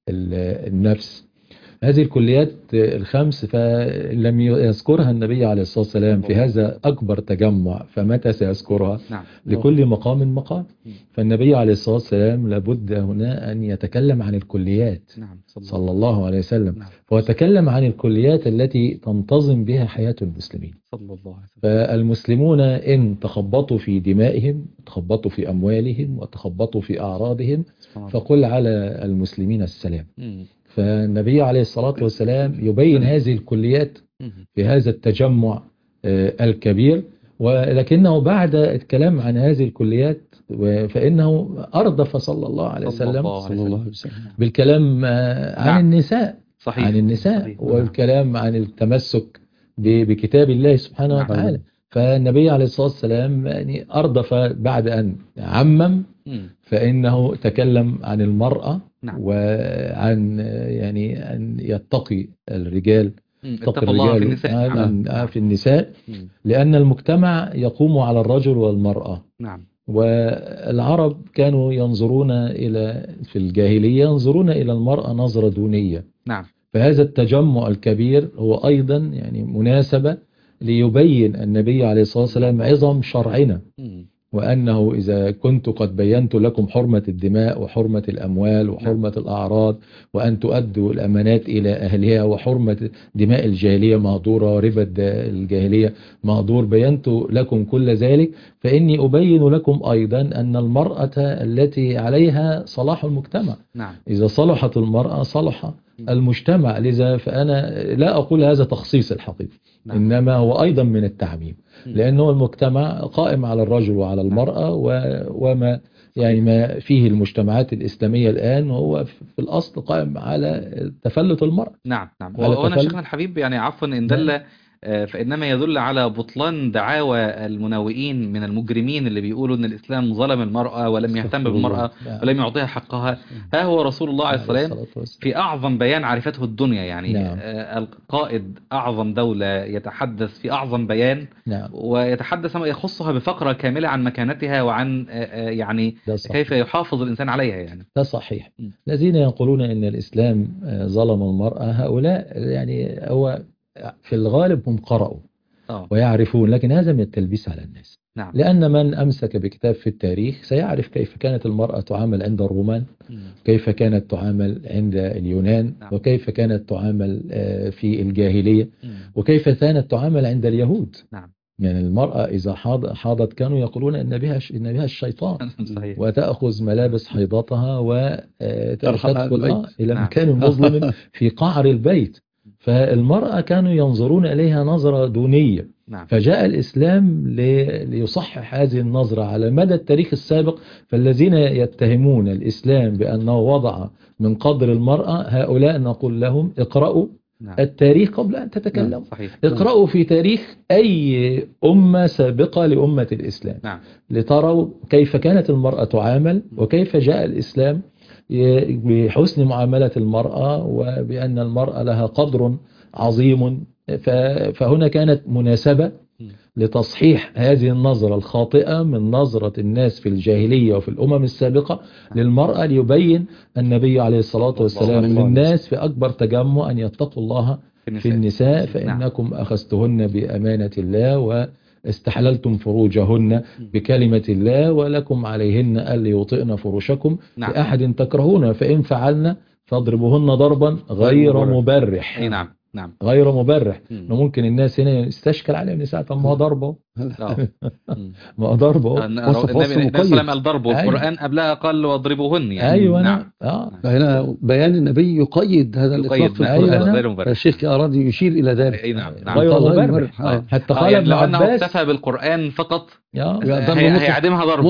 النفس. هذه الكليات الخمس فلم يذكرها النبي عليه الصلاة والسلام في هذا أكبر تجمع، فمتى سيذكرها؟ نعم. لكل مقام مقام. فالنبي عليه الصلاة والسلام لابد هنا أن يتكلم عن الكليات نعم. صلى الله عليه وسلم نعم. فيتكلم عن الكليات التي تنتظم بها حياة المسلمين صلى الله عليه وسلم. فالمسلمون إن تخبطوا في دمائهم تخبطوا في أموالهم وتخبطوا في أعراضهم فقل على المسلمين السلام. م. فالنبي عليه الصلاة والسلام يبين هذه الكليات في هذا التجمع الكبير، ولكنه بعد الكلام عن هذه الكليات فإنه أردف صلى الله عليه وسلم بالكلام عن النساء صحيح. عن النساء صحيح. والكلام عن التمسك بكتاب الله سبحانه نعم. وتعالى. فالنبي عليه الصلاة والسلام يعني أردف بعد أن عمم فإنه تكلم عن المرأة نعم. وعن يعني أن يتقي الرجال اتقوا الله في النساء عن في النساء لأن المجتمع يقوم على الرجل والمرأة نعم. والعرب كانوا ينظرون إلى في الجاهلية ينظرون إلى المرأة نظرة دونية. نعم. فهذا التجمع الكبير هو أيضا يعني مناسبة ليبين النبي عليه الصلاة والسلام عظم شرعنا، وأنه إذا كنت قد بينت لكم حرمة الدماء وحرمة الأموال وحرمة الأعراض وأن تؤدوا الأمانات إلى أهلها وحرمة دماء الجاهلية مهدورة وربا الجاهلية مهدور، بينت لكم كل ذلك، فإني أبين لكم أيضا أن المرأة التي عليها صلاح المجتمع. نعم. إذا صلحت المرأة صلح المجتمع. لذا فأنا لا أقول هذا تخصيص الحقيقة، نعم. إنما هو أيضا من التعميم، لأنه المجتمع قائم على الرجل وعلى المرأة، وما يعني ما فيه المجتمعات الإسلامية الآن هو في الأصل قائم على تفلت المرأة. نعم نعم. وأنا شيخنا الحبيب يعني عفوا إن دل فإنما يدل على بطلان دعاوى المناوئين من المجرمين اللي بيقولوا أن الإسلام ظلم المرأة ولم يهتم بالمرأة ولم يعطيها حقها. ها هو رسول الله عليه الصلاة في أعظم بيان عرفته الدنيا، يعني نعم. القائد أعظم دولة يتحدث في أعظم بيان، نعم. ويتحدث ما يخصها بفقرة كاملة عن مكانتها وعن يعني كيف يحافظ الإنسان عليها. يعني ده صحيح. م. الذين يقولون أن الإسلام ظلم المرأة هؤلاء يعني هو في الغالب هم قرأوا أوه. ويعرفون، لكن هذا من التلبيس على الناس. نعم. لأن من أمسك بكتاب في التاريخ سيعرف كيف كانت المرأة تعامل عند الرومان، مم. كيف كانت تعامل عند اليونان، نعم. وكيف كانت تعامل في الجاهلية، مم. وكيف كانت تعامل عند اليهود. نعم. يعني المرأة إذا حاضت كانوا يقولون إن بها إن بها الشيطان وتأخذ ملابس حيضتها وتدخل إلى نعم. مكان مظلم في قعر البيت. فالمرأة كانوا ينظرون إليها نظرة دونية. نعم. فجاء الإسلام ليصحح هذه النظرة على مدى التاريخ السابق. فالذين يتهمون الإسلام بأنه وضع من قدر المرأة هؤلاء نقول لهم اقرأوا نعم. التاريخ قبل أن تتكلموا. نعم. اقرأوا في تاريخ أي أمة سابقة لأمة الإسلام. نعم. لتروا كيف كانت المرأة تعامل وكيف جاء الإسلام بحسن معاملة المرأة وبأن المرأة لها قدر عظيم. فهنا كانت مناسبة لتصحيح هذه النظرة الخاطئة من نظرة الناس في الجاهلية وفي الأمم السابقة للمرأة، ليبين النبي عليه الصلاة والسلام للناس في أكبر تجمع أن يتقوا الله في النساء، فإنكم أخذتهن بأمانة الله و استحللتم فروجهن بكلمة الله ولكم عليهن ألا يوطئن فروشكم نعم. بأحد تكرهون، فإن فعلن فاضربوهن ضربا غير مبرح. أي نعم نعم. غير مبرح. ممكن الناس هنا يستشكل عليهم نساء طب ما هو ضربه ما هو ضربه النبي صلى الله عليه وسلم قال ضربه، القرآن قبلها قال واضربوهن يعني. أيوة نعم. آه. فهنا بيان النبي يقيد هذا الإطلاق في القرآن. الشيخ أراد يشير إلى ذلك. أي نعم نعم. غير مبرح. آه. حتى قال يعني لو أنه اكتفى بالقرآن فقط هيعدمها ضرب.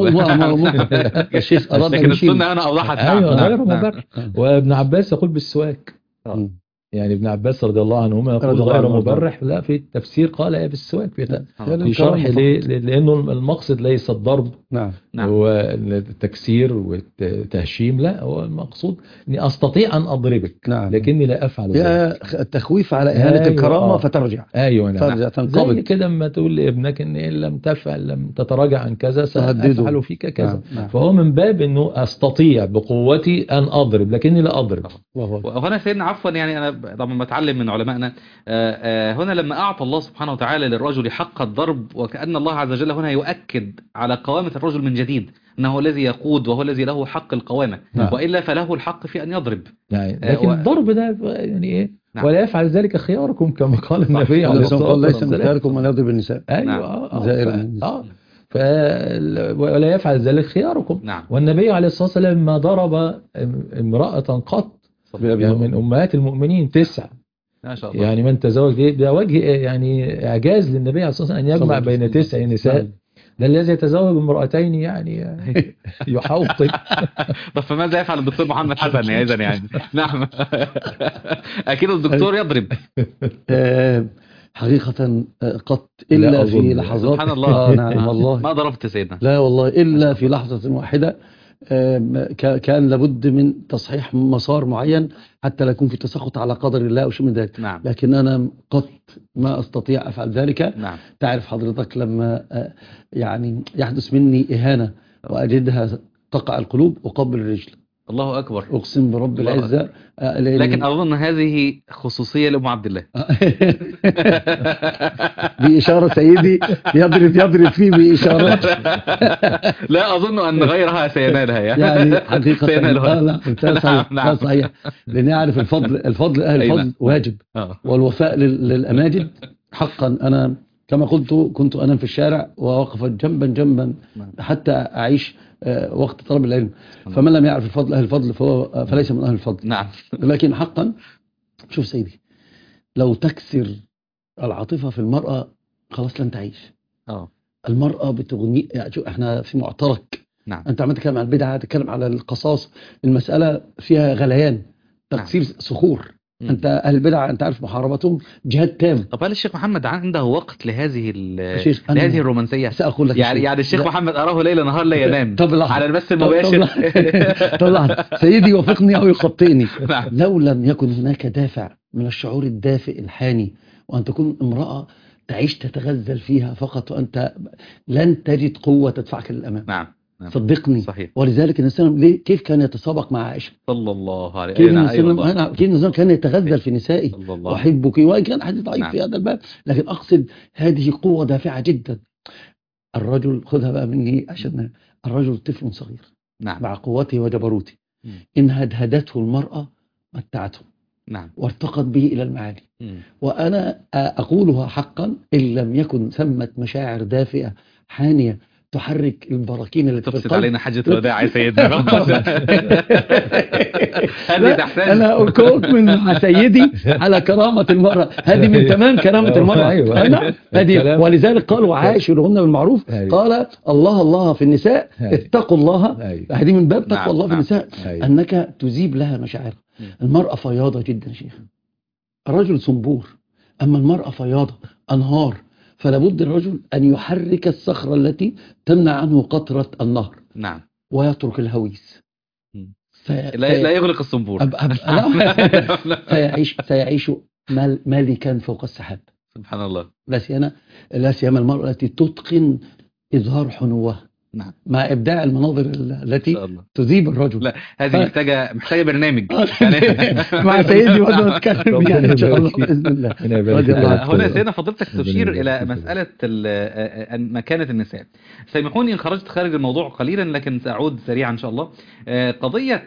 الشيخ أراد لكن السنة أنا أوضحت. أيوة غير مبرح. وابن عباس يقول بالسواك. يعني ابن عباس رضي الله عنهما يقول غير مبرح، لا في التفسير قال ايه بالسواك في شرح ليه؟ لانه المقصد ليس الضرب نعم هو التكسير والتهشيم، لا هو المقصود اني استطيع ان اضربك نعم. لكني لا افعل ذلك. التخويف على اهانه أيوة الكرامه آه. فترجع ايوه نعم ترجع تنقبض زي كده اما تقول لابنك ان ان لم تفعل لم تتراجع عن كذا سأفعل فيك كذا نعم. نعم. فهو من باب انه استطيع بقوتي ان اضرب لكني لا اضرب. وهنا سيدنا عفوا يعني انا طبعا بتعلم من علمائنا هنا لما أعطى الله سبحانه وتعالى للرجل حق الضرب، وكأن الله عز وجل هنا يؤكد على قوامة الرجل من جديد أنه الذي يقود وهو الذي له حق القوامة نعم. وإلا فله الحق في أن يضرب يعني لكن و... الضرب ده يعني إيه نعم. ولا يفعل ذلك خياركم كما قال النبي عليه الصلاة والسلام ليس من خياركم من يضرب النساء. أيوة نعم. آه ف... آه ف... ولا يفعل ذلك خياركم نعم. والنبي عليه الصلاة والسلام ما ضرب امرأة قط يعني من أمهات المؤمنين تسعة ما شاء الله. يعني من تزوج ده وجه يعني إعجاز للنبي عليه الصلاة والسلام أن يجمع بين تسع نساء. ده الذي يتزوج بامرأتين يعني يحوطي. طب فماذا يفعل الدكتور محمد حسن إذا يعني نعم أكيد الدكتور يضرب حقيقة قط إلا في لحظات. سبحان الله. نعم والله ما ضربت سيدنا. لا والله إلا في لحظة واحدة كان لابد من تصحيح مسار معين حتى لا يكون في تسخط على قدر الله أو شيء من ذلك. نعم. لكن أنا قط ما أستطيع أفعل ذلك. نعم. تعرف حضرتك لما يعني يحدث مني إهانة وأجدها تقع القلوب وقبل الرجل. الله أكبر. أقسم برب العزة. لكن أظن هذه خصوصية لأم عبد الله. بإشارة سيدي يضرب يضرب فيه بإشارات. لا أظن أن غيرها سينالها يعني, يعني حقيقة سينالها. لا لا صحيح. نعم. صحيح. لأن يعرف الفضل الفضل أهل الفضل واجب، والوفاء للأماجد حقا. أنا كما قلت كنت أنا في الشارع ووقفت جنبا جنبا حتى أعيش وقت طلب العلم، فمن لم يعرف الفضل أهل الفضل فهو فليس من أهل الفضل. نعم. لكن حقا شوف سيدي، لو تكسر العاطفة في المرأة خلاص لن تعيش. اه المرأة بتغني يعني. احنا في معترك. نعم. انت عم تتكلم عن البدعة، تتكلم على القصاص، المسألة فيها غليان، تكسير نعم. صخور. مم. انت اهل البدع انت عارف محاربتهم جهاد تام. طب هل الشيخ محمد عنده وقت لهذه لهذه الرومانسية؟ سأقول لك يعني يعني الشيخ لا. محمد أراه ليل نهار لا ينام على البث المباشر. طبعا سيدي وفقني أو يخطئني. نعم. لو لم يكن هناك دافع من الشعور الدافئ الحاني، وأن تكون امرأة تعيش تتغزل فيها فقط، وأنت لن تجد قوة تدفعك للأمام. نعم. نعم. صدقني. صحيح. ولذلك النبي كيف كان يتسابق مع عائشة صلى الله عليه وسلم. كيف النبي كان يتغزل في نسائه، أحبك، وإن كان حديث ضعيف نعم. في هذا الباب، لكن أقصد هذه قوة دافعة جدا. الرجل خذها بقى مني عشان الرجل طفل صغير نعم. مع قوته وجبروته، م. إن هدهدته المرأة متعته نعم. وارتقت به إلى المعالي. م. وأنا أقولها حقا، إن لم يكن ثمة مشاعر دافئة حانية تحرك البراكين اللي تفسد علينا حجة الوداع يا سيدنا. هذه تحتاج. أنا أؤمن مع سيدي على كرامة المرأة، هذه من تمام كرامة المرأة. أيوة. هذه ولذلك قالوا عاشرهن بالمعروف. قال الله الله في النساء اتقوا الله. هذه من باب تقوى الله في النساء، أنك تذيب لها مشاعر. المرأة فياضة جدا شيخ، الرجل صنبور، أما المرأة فياضة أنهار. فلا بد الرجل أن يحرك الصخرة التي تمنع عنه قطرة النهر. نعم. ويترك الهويس. في... لا, لا يغلق الصنبور. أب... أب... سيعيش سيعيش مالكا فوق السحاب. سبحان الله. لا سيما لا سيما المرأة التي تتقن إظهار حنوها. نعم. مع إبداع المناظر التي تذيب الرجل. لا هذه ف... محتاجة محتاجة برنامج يعني. مع سيدي وأنا أتكلم يعني إن شاء الله بإذن الله. هنا سيدنا فضلتك تشير إلى مسألة مكانة النساء. سامحوني إن خرجت خارج الموضوع قليلا، لكن سأعود سريعا إن شاء الله. قضية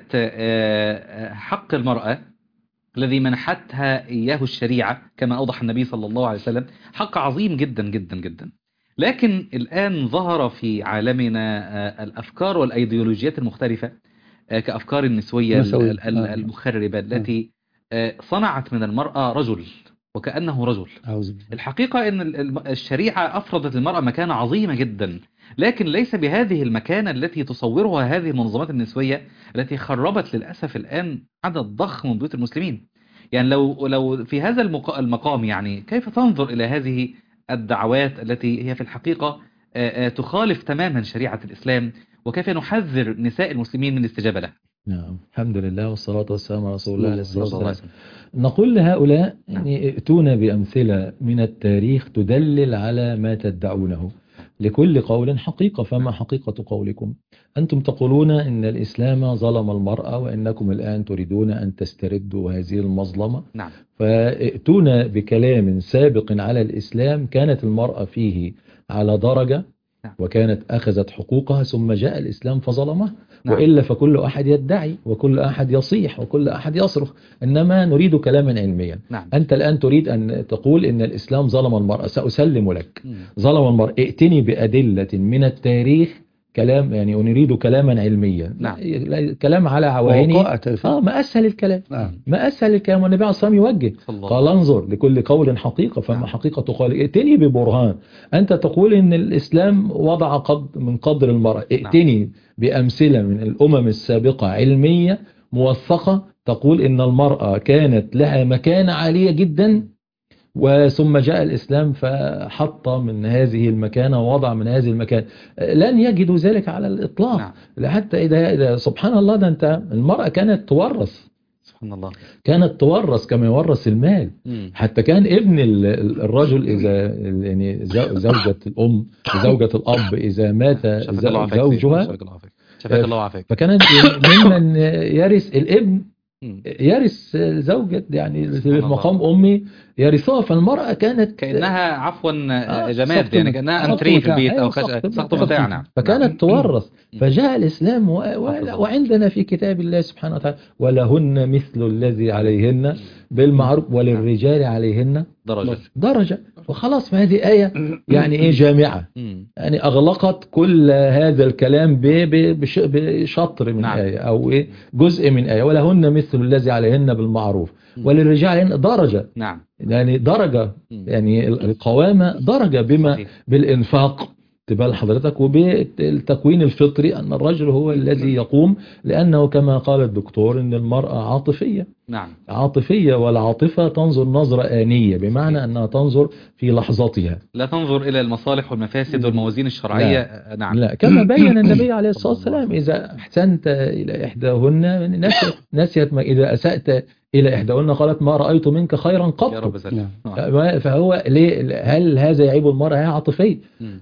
حق المرأة الذي منحتها إياه الشريعة كما أوضح النبي صلى الله عليه وسلم، حق عظيم جدا جدا جدا. لكن الآن ظهر في عالمنا الأفكار والأيديولوجيات المختلفة كأفكار النسوية المخربة التي صنعت من المرأة رجل وكأنه رجل. الحقيقة أن الشريعة أفرضت المرأة مكانة عظيمة جدا، لكن ليس بهذه المكانة التي تصورها هذه المنظمات النسوية التي خربت للأسف الآن عدد ضخم من بيوت المسلمين. يعني لو لو في هذا المقام يعني كيف تنظر إلى هذه الدعوات التي هي في الحقيقة تخالف تماما شريعة الإسلام، وكيف نحذر نساء المسلمين من الاستجابة له؟ نعم، الحمد لله والصلاة والسلام على رسول الله صلى الله عليه وسلم. نقول لهؤلاء يعني ائتونا بأمثلة من التاريخ تدلل على ما تدعونه. لكل قول حقيقة، فما حقيقة قولكم؟ أنتم تقولون إن الإسلام ظلم المرأة، وإنكم الآن تريدون أن تستردوا هذه المظلمة. نعم. فائتونا بكلام سابق على الإسلام كانت المرأة فيه على درجة وكانت أخذت حقوقها، ثم جاء الإسلام فظلمه. نعم. وإلا فكل أحد يدعي وكل أحد يصيح وكل أحد يصرخ، إنما نريد كلاما علميا. نعم. أنت الآن تريد أن تقول إن الإسلام ظلم المرأة، سأسلم لك. م. ظلم المرأة، ائتني بأدلة من التاريخ كلام، يعني نريد كلاما علميا. نعم. كلام على عواهنه. آه ما أسهل الكلام. نعم. ما أسهل الكلام، والنبي عليه الصلاة والسلام يوجه قال انظر لكل قول حقيقة، فما نعم. حقيقة قول. ائتني ببرهان. أنت تقول إن الإسلام وضع قد من قدر المرأة، ائتني نعم. بأمثلة من الأمم السابقة علمية موثقة تقول إن المرأة كانت لها مكانة عالية جدا، وثم جاء الإسلام فحط من هذه المكانة ووضع من هذه المكانة. لن يجدوا ذلك على الإطلاق. نعم. حتى إذا, إذا سبحان الله، ده أنت المرأة كانت تورث سبحان الله. كانت تورث كما يورث المال. مم. حتى كان ابن الرجل إذا يعني زوجة الأم زوجة الأب إذا مات زوجها شفاك الله وعافاك. فكان ممن يرث الابن يرث زوجة يعني في مقام أمي يرثها. فالمرأة كانت كأنها عفوا جماد يعني كأنها أنتري في البيت أو سقط متاع. نعم. فكانت تورث. فجاء الإسلام وعندنا في كتاب الله سبحانه وتعالى ولهن مثل الذي عليهن بالمعروف وللرجال عليهن درجة درجة. وخلاص ما هذه آية يعني إيه جامعة يعني أغلقت كل هذا الكلام بشطر من آية أو إيه جزء من آية. ولهن مثل الذي عليهن بالمعروف وللرجال عليهن درجة. نعم. يعني درجة يعني القوامة درجة بما بالإنفاق تبال حضرتك وبالتكوين الفطري أن الرجل هو الذي يقوم لأنه كما قال الدكتور أن المرأة عاطفية. نعم. عاطفية والعاطفة تنظر نظرة آنية بمعنى أنها تنظر في لحظتها لا تنظر إلى المصالح والمفاسد والموازين الشرعية. لا. نعم. لا كما بين النبي عليه الصلاة والسلام إذا أحسنت إلى إحداهن نسيت ما إذا أسأت إلى إحداهن قالت ما رأيت منك خيرا قط. يا رب زل. فهو ليه هل هذا يعيب المرأة؟ هي عاطفية.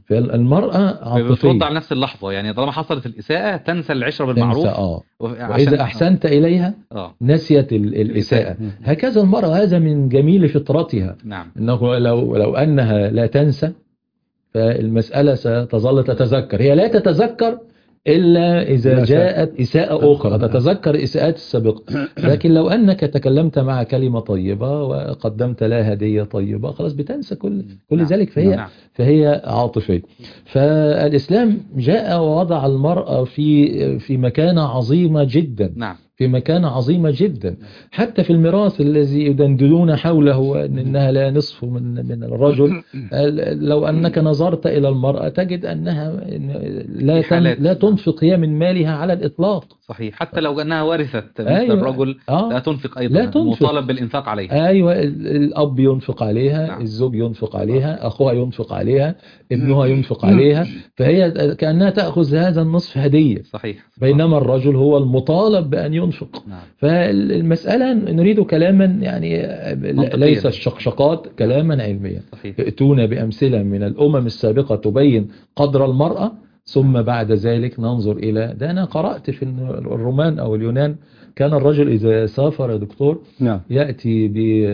فالمرأة عاطفية بترد على نفس اللحظة يعني طالما حصلت الإساءة تنسى العشرة بالمعروف. آه. وإذا أحسنت إليها آه. نسيت الإساءة. هكذا المرأة هذا من جميل فطرتها. نعم. إنه لو, لو أنها لا تنسى فالمسألة ستظل تتذكر. هي لا تتذكر إلا إذا جاءت إساءة أخرى تتذكر إساءات السابقة. لكن لو أنك تكلمت مع كلمة طيبة وقدمت لها هدية طيبة خلاص بتنسى كل كل ذلك. فهي فهي عاطفية. فالإسلام جاء ووضع المرأة في في مكانة عظيمة جدا. نعم. في مكانة عظيمة جدا. حتى في الميراث الذي يدندنون حوله أنها لا نصف من من الرجل. لو أنك نظرت إلى المرأة تجد أنها لا لا تنفق هي من مالها على الإطلاق. صحيح. حتى لو أنها ورثت مثل أيوة. الرجل آه. لا تنفق أيضا. لا تنفق. مطالب بالإنفاق عليها. أيوة. الأب ينفق عليها. نعم. الزوج ينفق عليها. أخوها ينفق عليها. ابنها ينفق عليها. فهي كأنها تأخذ هذا النصف هدية. صحيح. بينما الرجل هو المطالب بأن ينفق. نعم. فالمسألة نريد كلاما يعني ليس الشقشقات كلاما علميا. ائتونا بأمثلة من الأمم السابقة تبين قدر المرأة ثم بعد ذلك ننظر إلى ده. أنا قرأت في الرومان أو اليونان كان الرجل إذا سافر يا دكتور نعم. يأتي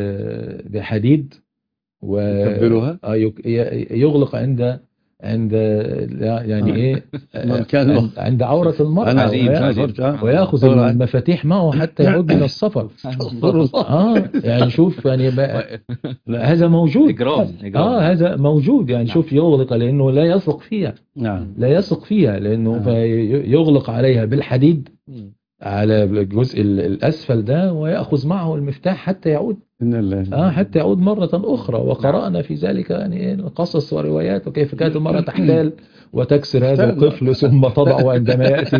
بحديد ويغلق عند عند يعني ايه عند, عند عورة المرأة ويأخذ المفاتيح معه حتى يعود من السفر. اه يعني شوف يعني هذا موجود. إجرام. إجرام. اه هذا موجود يعني. نعم. شوف يغلق لأنه لا يثق فيها. نعم. لا يثق فيها لأنه نعم. يغلق عليها بالحديد على الجزء الأسفل ده ويأخذ معه المفتاح حتى يعود. آه حتى يعود مرة أخرى. وقرأنا في ذلك يعني قصص وروايات وكيف كانت المرأة تحتال وتكسر هذا القفل ثم تضع عندما يأتي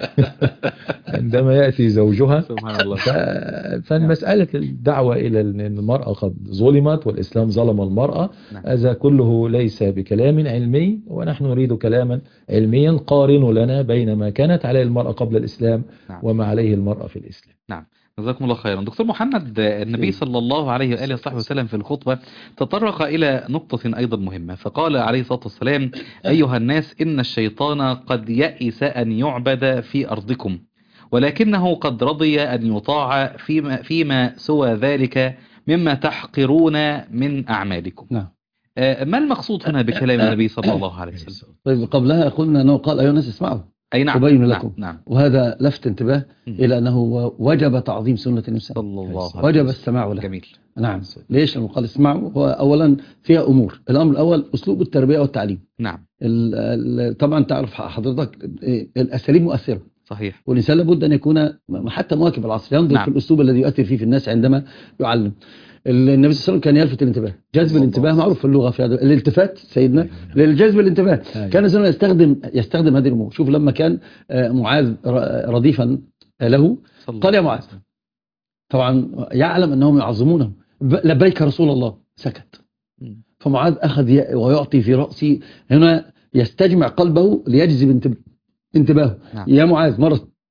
عندما يأتي زوجها. سبحان الله. فالمسألة الدعوة إلى أن المرأة قد ظلمت والإسلام ظلم المرأة هذا كله ليس بكلام علمي. ونحن نريد كلاما علميا قارن لنا بين ما كانت عليه المرأة قبل الإسلام وما عليه المرأة في الإسلام. نعم. جزاكم الله خيرا. دكتور محمد، النبي صلى الله عليه وآله وصحبه وسلم في الخطبة تطرق إلى نقطة أيضا مهمة فقال عليه الصلاة والسلام أيها الناس إن الشيطان قد يئس أن يعبد في أرضكم ولكنه قد رضي أن يطاع فيما, فيما سوى ذلك مما تحقرون من أعمالكم. نعم. ما المقصود هنا بكلام النبي صلى الله عليه وسلم؟ طيب قبلها قلنا أنه قال أيها الناس اسمعوا أي نعم. أبين لكم. نعم. نعم. وهذا لفت انتباه إلى أنه وجب تعظيم سنة النبي صلى الله عليه وسلم. وجب السماع له. جميل. نعم. ليش لما قال اسمعوا؟ هو أولا فيها أمور. الأمر الأول أسلوب التربية والتعليم. نعم. طبعا تعرف حضرتك الأساليب مؤثرة. صحيح. والإنسان لابد أن يكون حتى مواكب العصر ينظر نعم. في الأسلوب الذي يؤثر فيه في الناس عندما يعلم. النبي صلى الله عليه وسلم كان يلفت الانتباه. جذب الانتباه معروف في اللغة في هذا الالتفات سيدنا للجذب الانتباه. كان زمان يستخدم يستخدم هذه الأمور. شوف لما كان معاذ رديفا له قال يا معاذ طبعا يعلم أنهم يعظمونه لبيك رسول الله سكت. فمعاذ أخذ ويعطي في رأسي هنا يستجمع قلبه ليجذب انتباهه. يا معاذ مرة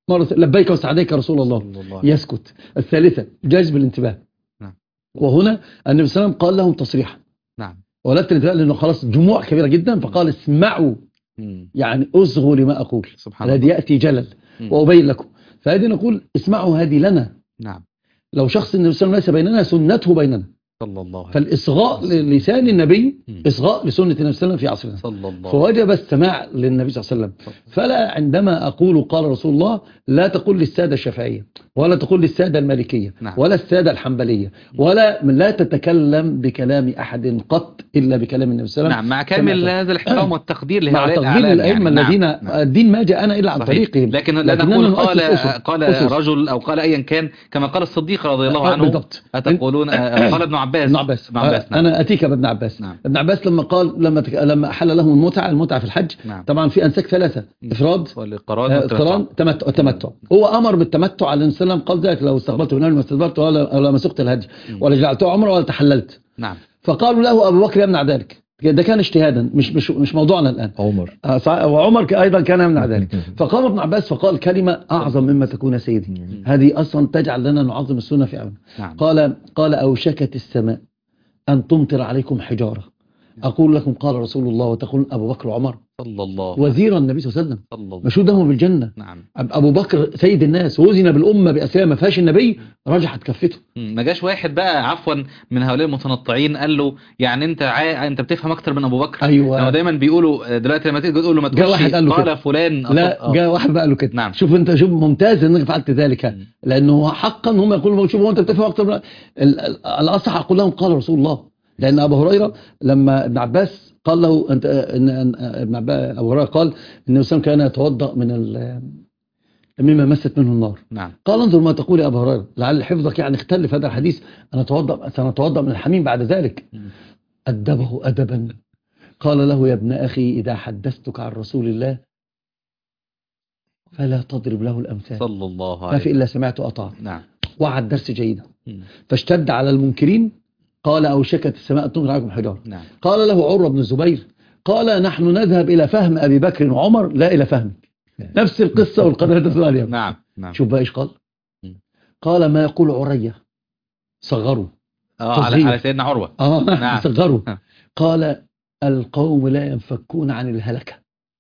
مرة لبيك وسعديك يا رسول الله, الله يسكت. الثالثة جذب الانتباه. نعم. وهنا النبي صلى الله عليه وسلم قال لهم تصريحا. نعم. ولفت الانتباه لأنه خلاص جموع كبيرة جدا، فقال اسمعوا يعني أصغوا لما أقول الذي يأتي جلل وأبين لكم. فهذه نقول اسمعوا هذه لنا. نعم. لو شخص النبي صلى الله عليه وسلم ليس بيننا سنته بيننا صلى الله عليه وسلم، فالإصغاء للسان النبي إصغاء لسنة النبي صلى الله عليه وسلم في عصرنا صلى الله، فوجب السماع للنبي صلى الله عليه وسلم. فلا عندما أقول قال رسول الله لا تقول للسادة الشافعية ولا تقول للسادة المالكية نعم. ولا السادة الحنبلية ولا لا تتكلم بكلام أحد قط إلا بكلام النبي صلى الله عليه وسلم. نعم، مع كامل هذا الاحترام والتقدير لهؤلاء الأعلام الأئمة يعني. الذين نعم. نعم. الدين ما جاءنا إلا عن طريقهم، لكن لا نقول قال قال أسس. رجل أو قال أيا كان كما قال الصديق رضي الله عنه بالضبط. أتقولون قال ابن عباس ابن عباس, ابن عباس. نعم. أنا أتيك بابن عباس نعم. ابن عباس لما قال لما تك... لما أحل لهم المتعة المتعة في الحج نعم. طبعا في أنساك ثلاثة إفراد والقران تمتع التمتع. هو أمر بالتمتع عليه السلام، قال ذلك لو استقبلت هنا ما استدبرت ولا ولا مسكت الهدي ولا جعلته عمره ولا تحللت نعم. فقالوا له أبو بكر يمنع ذلك، ده كان اجتهادا مش مش مش موضوعنا الآن. عمر وعمر أيضا كان يمنع ذلك. فقام ابن عباس فقال كلمة أعظم مما تكون سيدي، هذه أصلا تجعل لنا نعظم السنة في عمل نعم. قال قال أوشكت السماء أن تمطر عليكم حجارة أقول لكم قال رسول الله وتقول أبو بكر وعمر صلى الله وزير النبي صلى الله عليه وسلم مشهودهم بالجنة نعم. أبو بكر سيد الناس وزن بالأمة بأسئلة ما فيهاش النبي رجحت كفته. ما جاش واحد بقى عفوا من هؤلاء المتنطعين قال له يعني انت عا... انت بتفهم اكتر من ابو بكر. ايوه لما دايما بيقولوا دلوقتي لما تيجي تقول له ما تقولش قال, قال فلان لا جاء واحد بقى له كده نعم. شوف انت شوف ممتاز انك فعلت ذلك لانه حقا هم يقولوا شوف هو انت بتفهم اكتر من الاصح اقول لهم قال رسول الله. لأن أبو هريرة لما ابن عباس قال له أنت إن ابن عباس أبو هريرة قال إن الإنسان كان يتوضأ من مما مست منه النار نعم. قال انظر ما تقول يا أبو هريرة لعل حفظك يعني اختل في هذا الحديث أنا أتوضأ سنتوضأ من الحميم بعد ذلك. أدبه أدبا قال له يا ابن أخي إذا حدثتك عن رسول الله فلا تضرب له الأمثال صلى الله عليه وسلم ما في إلا سمعت أطاع نعم. وعد درس جيدا فاشتد على المنكرين قال أوشكت السماء تمطر عليكم حجارة نعم. قال له عروة بن الزبير قال نحن نذهب إلى فهم أبي بكر وعمر لا إلى فهمك نعم. نفس القصة والقضية الثانية نعم. نعم. شوف بقى إيش قال م. قال ما يقول عرية صغروا آه على, على سيدنا عروة آه نعم. صغروا قال القوم لا ينفكون عن الهلكة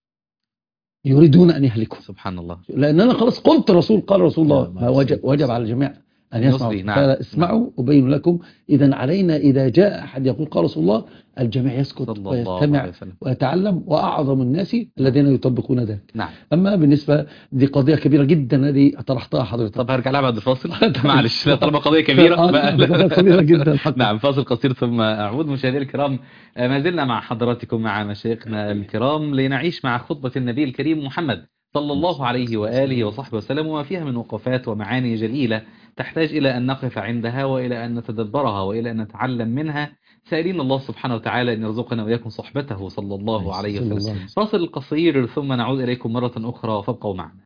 يريدون أن يهلكوا سبحان الله لأن أنا خلاص قلت رسول قال رسول الله ما وجب, وجب على الجميع أن يسمعوا نعم. اسمعوا وبين لكم. إذا علينا إذا جاء أحد يقول قال رسول الله الجميع يسكت ويستمع ويتعلم وأعظم الناس الذين يطبقون ذلك نعم. أما بالنسبة دي قضية كبيرة جدا هذه طرحتها حضرتك. طب هرجع لها بعد الفاصل معلش طالما قضية كبيرة كبيرة جدا نعم. فاصل قصير ثم أعود. مشاهدينا الكرام ما زلنا مع حضراتكم مع مشايخنا الكرام لنعيش مع خطبة النبي الكريم محمد صلى الله عليه وآله وصحبه وسلم وما فيها من وقفات ومعاني جليلة تحتاج إلى أن نقف عندها وإلى أن نتدبرها وإلى أن نتعلم منها سائلين الله سبحانه وتعالى أن يرزقنا وإياكم صحبته صلى الله عليه وسلم. فاصل قصير ثم نعود إليكم مرة أخرى فابقوا معنا.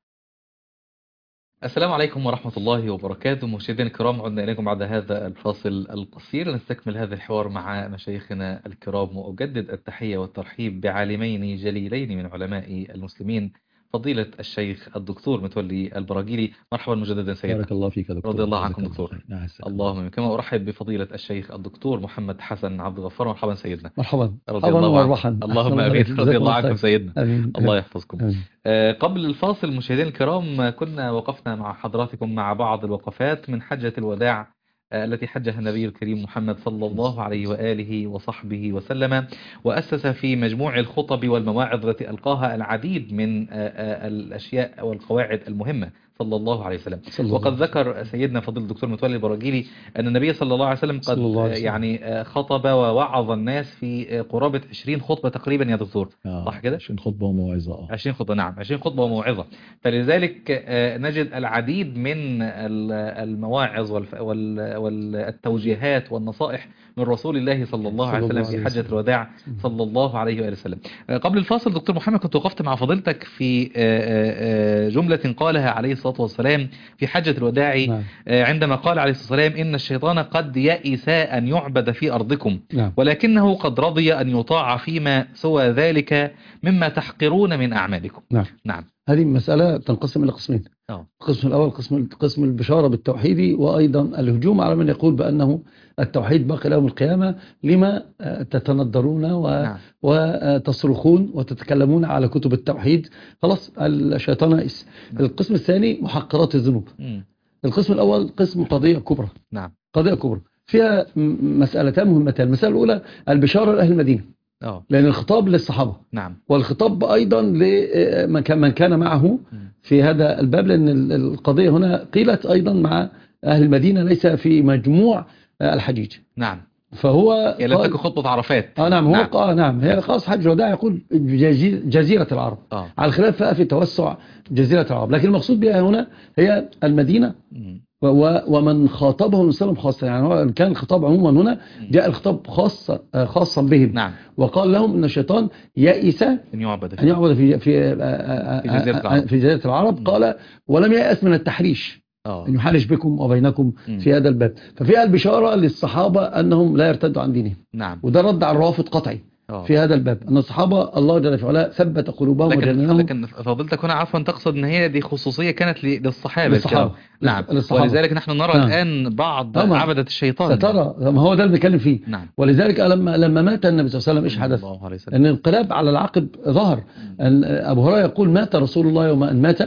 السلام عليكم ورحمة الله وبركاته. مشاهدينا الكرام عدنا إليكم بعد هذا الفاصل القصير نستكمل هذا الحوار مع مشايخنا الكرام وأجدد التحية والترحيب بعالمين جليلين من علماء المسلمين فضيلة الشيخ الدكتور متولي البراجيلي. مرحبا مجددا سيدنا. بارك الله فيك دكتور. رضي الله عنكم دكتور. اللهم كما أرحب بفضيلة الشيخ الدكتور محمد حسن عبد الغفار. مرحبا سيدنا. مرحبا. رضي الله عنكم. اللهم امين. رضي الله عنكم سيدنا. أمين. الله يحفظكم. آه قبل الفاصل مشاهدينا الكرام كنا وقفنا مع حضراتكم مع بعض الوقفات من حجة الوداع التي حجها النبي الكريم محمد صلى الله عليه وآله وصحبه وسلم وأسس في مجموع الخطب والمواعظ التي ألقاها العديد من الأشياء والقواعد المهمة صلى الله عليه وسلم. وقد ذكر سيدنا فضيل الدكتور متولي البراجيلي أن النبي صلى الله عليه وسلم قد يعني خطب ووعظ وعظ في قرابة عشرين خطبة تقريبا يا دكتور صح كده؟ عشرين خطبة وموعظة. عشرين خطبة نعم عشرين خطبة وموعظة. فلذلك نجد العديد من المواعظ والتوجيهات والنصائح من رسول الله صلى الله عليه وسلم في حجة الوداع صلى الله عليه وآله وسلم. قبل الفاصل دكتور محمد كنت وقفت مع فضيلتك في جملة قالها عليه الصلاة والسلام في حجة الوداع نعم. عندما قال عليه الصلاة والسلام إن الشيطان قد يئس أن يعبد في أرضكم نعم. ولكنه قد رضي أن يطاع فيما سوى ذلك مما تحقرون من أعمالكم. نعم. نعم. هذه مسألة تنقسم إلى قسمين. أوه. القسم الأول قسم قسم البشارة بالتوحيد، وأيضا الهجوم على من يقول بأنه التوحيد باقي يوم القيامة، لما تتندرون و... نعم. وتصرخون وتتكلمون على كتب التوحيد. خلاص الشيطان يئس. نعم. القسم الثاني محقرات الذنوب. م. القسم الأول قسم قضية كبرى. نعم. قضية كبرى فيها مسألتان مهمتان. المسألة الأولى البشارة لأهل المدينة، أوه. لأن الخطاب للصحابة. نعم. والخطاب أيضا لمن كان من كان معه في هذا الباب، لأن القضية هنا قيلت أيضا مع أهل المدينة، ليس في مجموع الحجيج. نعم. فهو لم تكن خطبة عرفات. آه نعم. هو نعم. آه نعم هي خاص حج الوداع، يقول جزيرة العرب. أوه. على الخلاف بقى في توسع جزيرة العرب، لكن المقصود بها هنا هي المدينة. م. ومن خاطبهم السلام خاصة، يعني هو كان الخطاب عموما هنا جاء الخطاب خاصة خاصا بهم. نعم. وقال لهم ان الشيطان يئس ان يعبد ان يعبد في في في جزيرة العرب, في جزيرة العرب. قال ولم ييأس من التحريش، أوه. ان يحرش بكم وبينكم م. في هذا الباب. ففيها البشارة للصحابة انهم لا يرتدوا عن دينهم. نعم. وده رد على الروافض قطعي أوه. في هذا الباب، أن الصحابة الله جل وعلا ثبت قلوبهم وجننهم. لكن فضلتك هنا عفوا تقصد أن هي دي خصوصية كانت للصحابة. للصحابة. نعم. للصحابة. ولذلك نحن نرى نعم. الآن بعض نعم. عبدة الشيطان. سترى ما هو ده اللي بنتكلم فيه. نعم. ولذلك لما لما مات النبي صلى الله عليه وسلم إيش حدث؟ أن الانقلاب على العقب ظهر. أن أبو هريرة يقول مات رسول الله يوم أن مات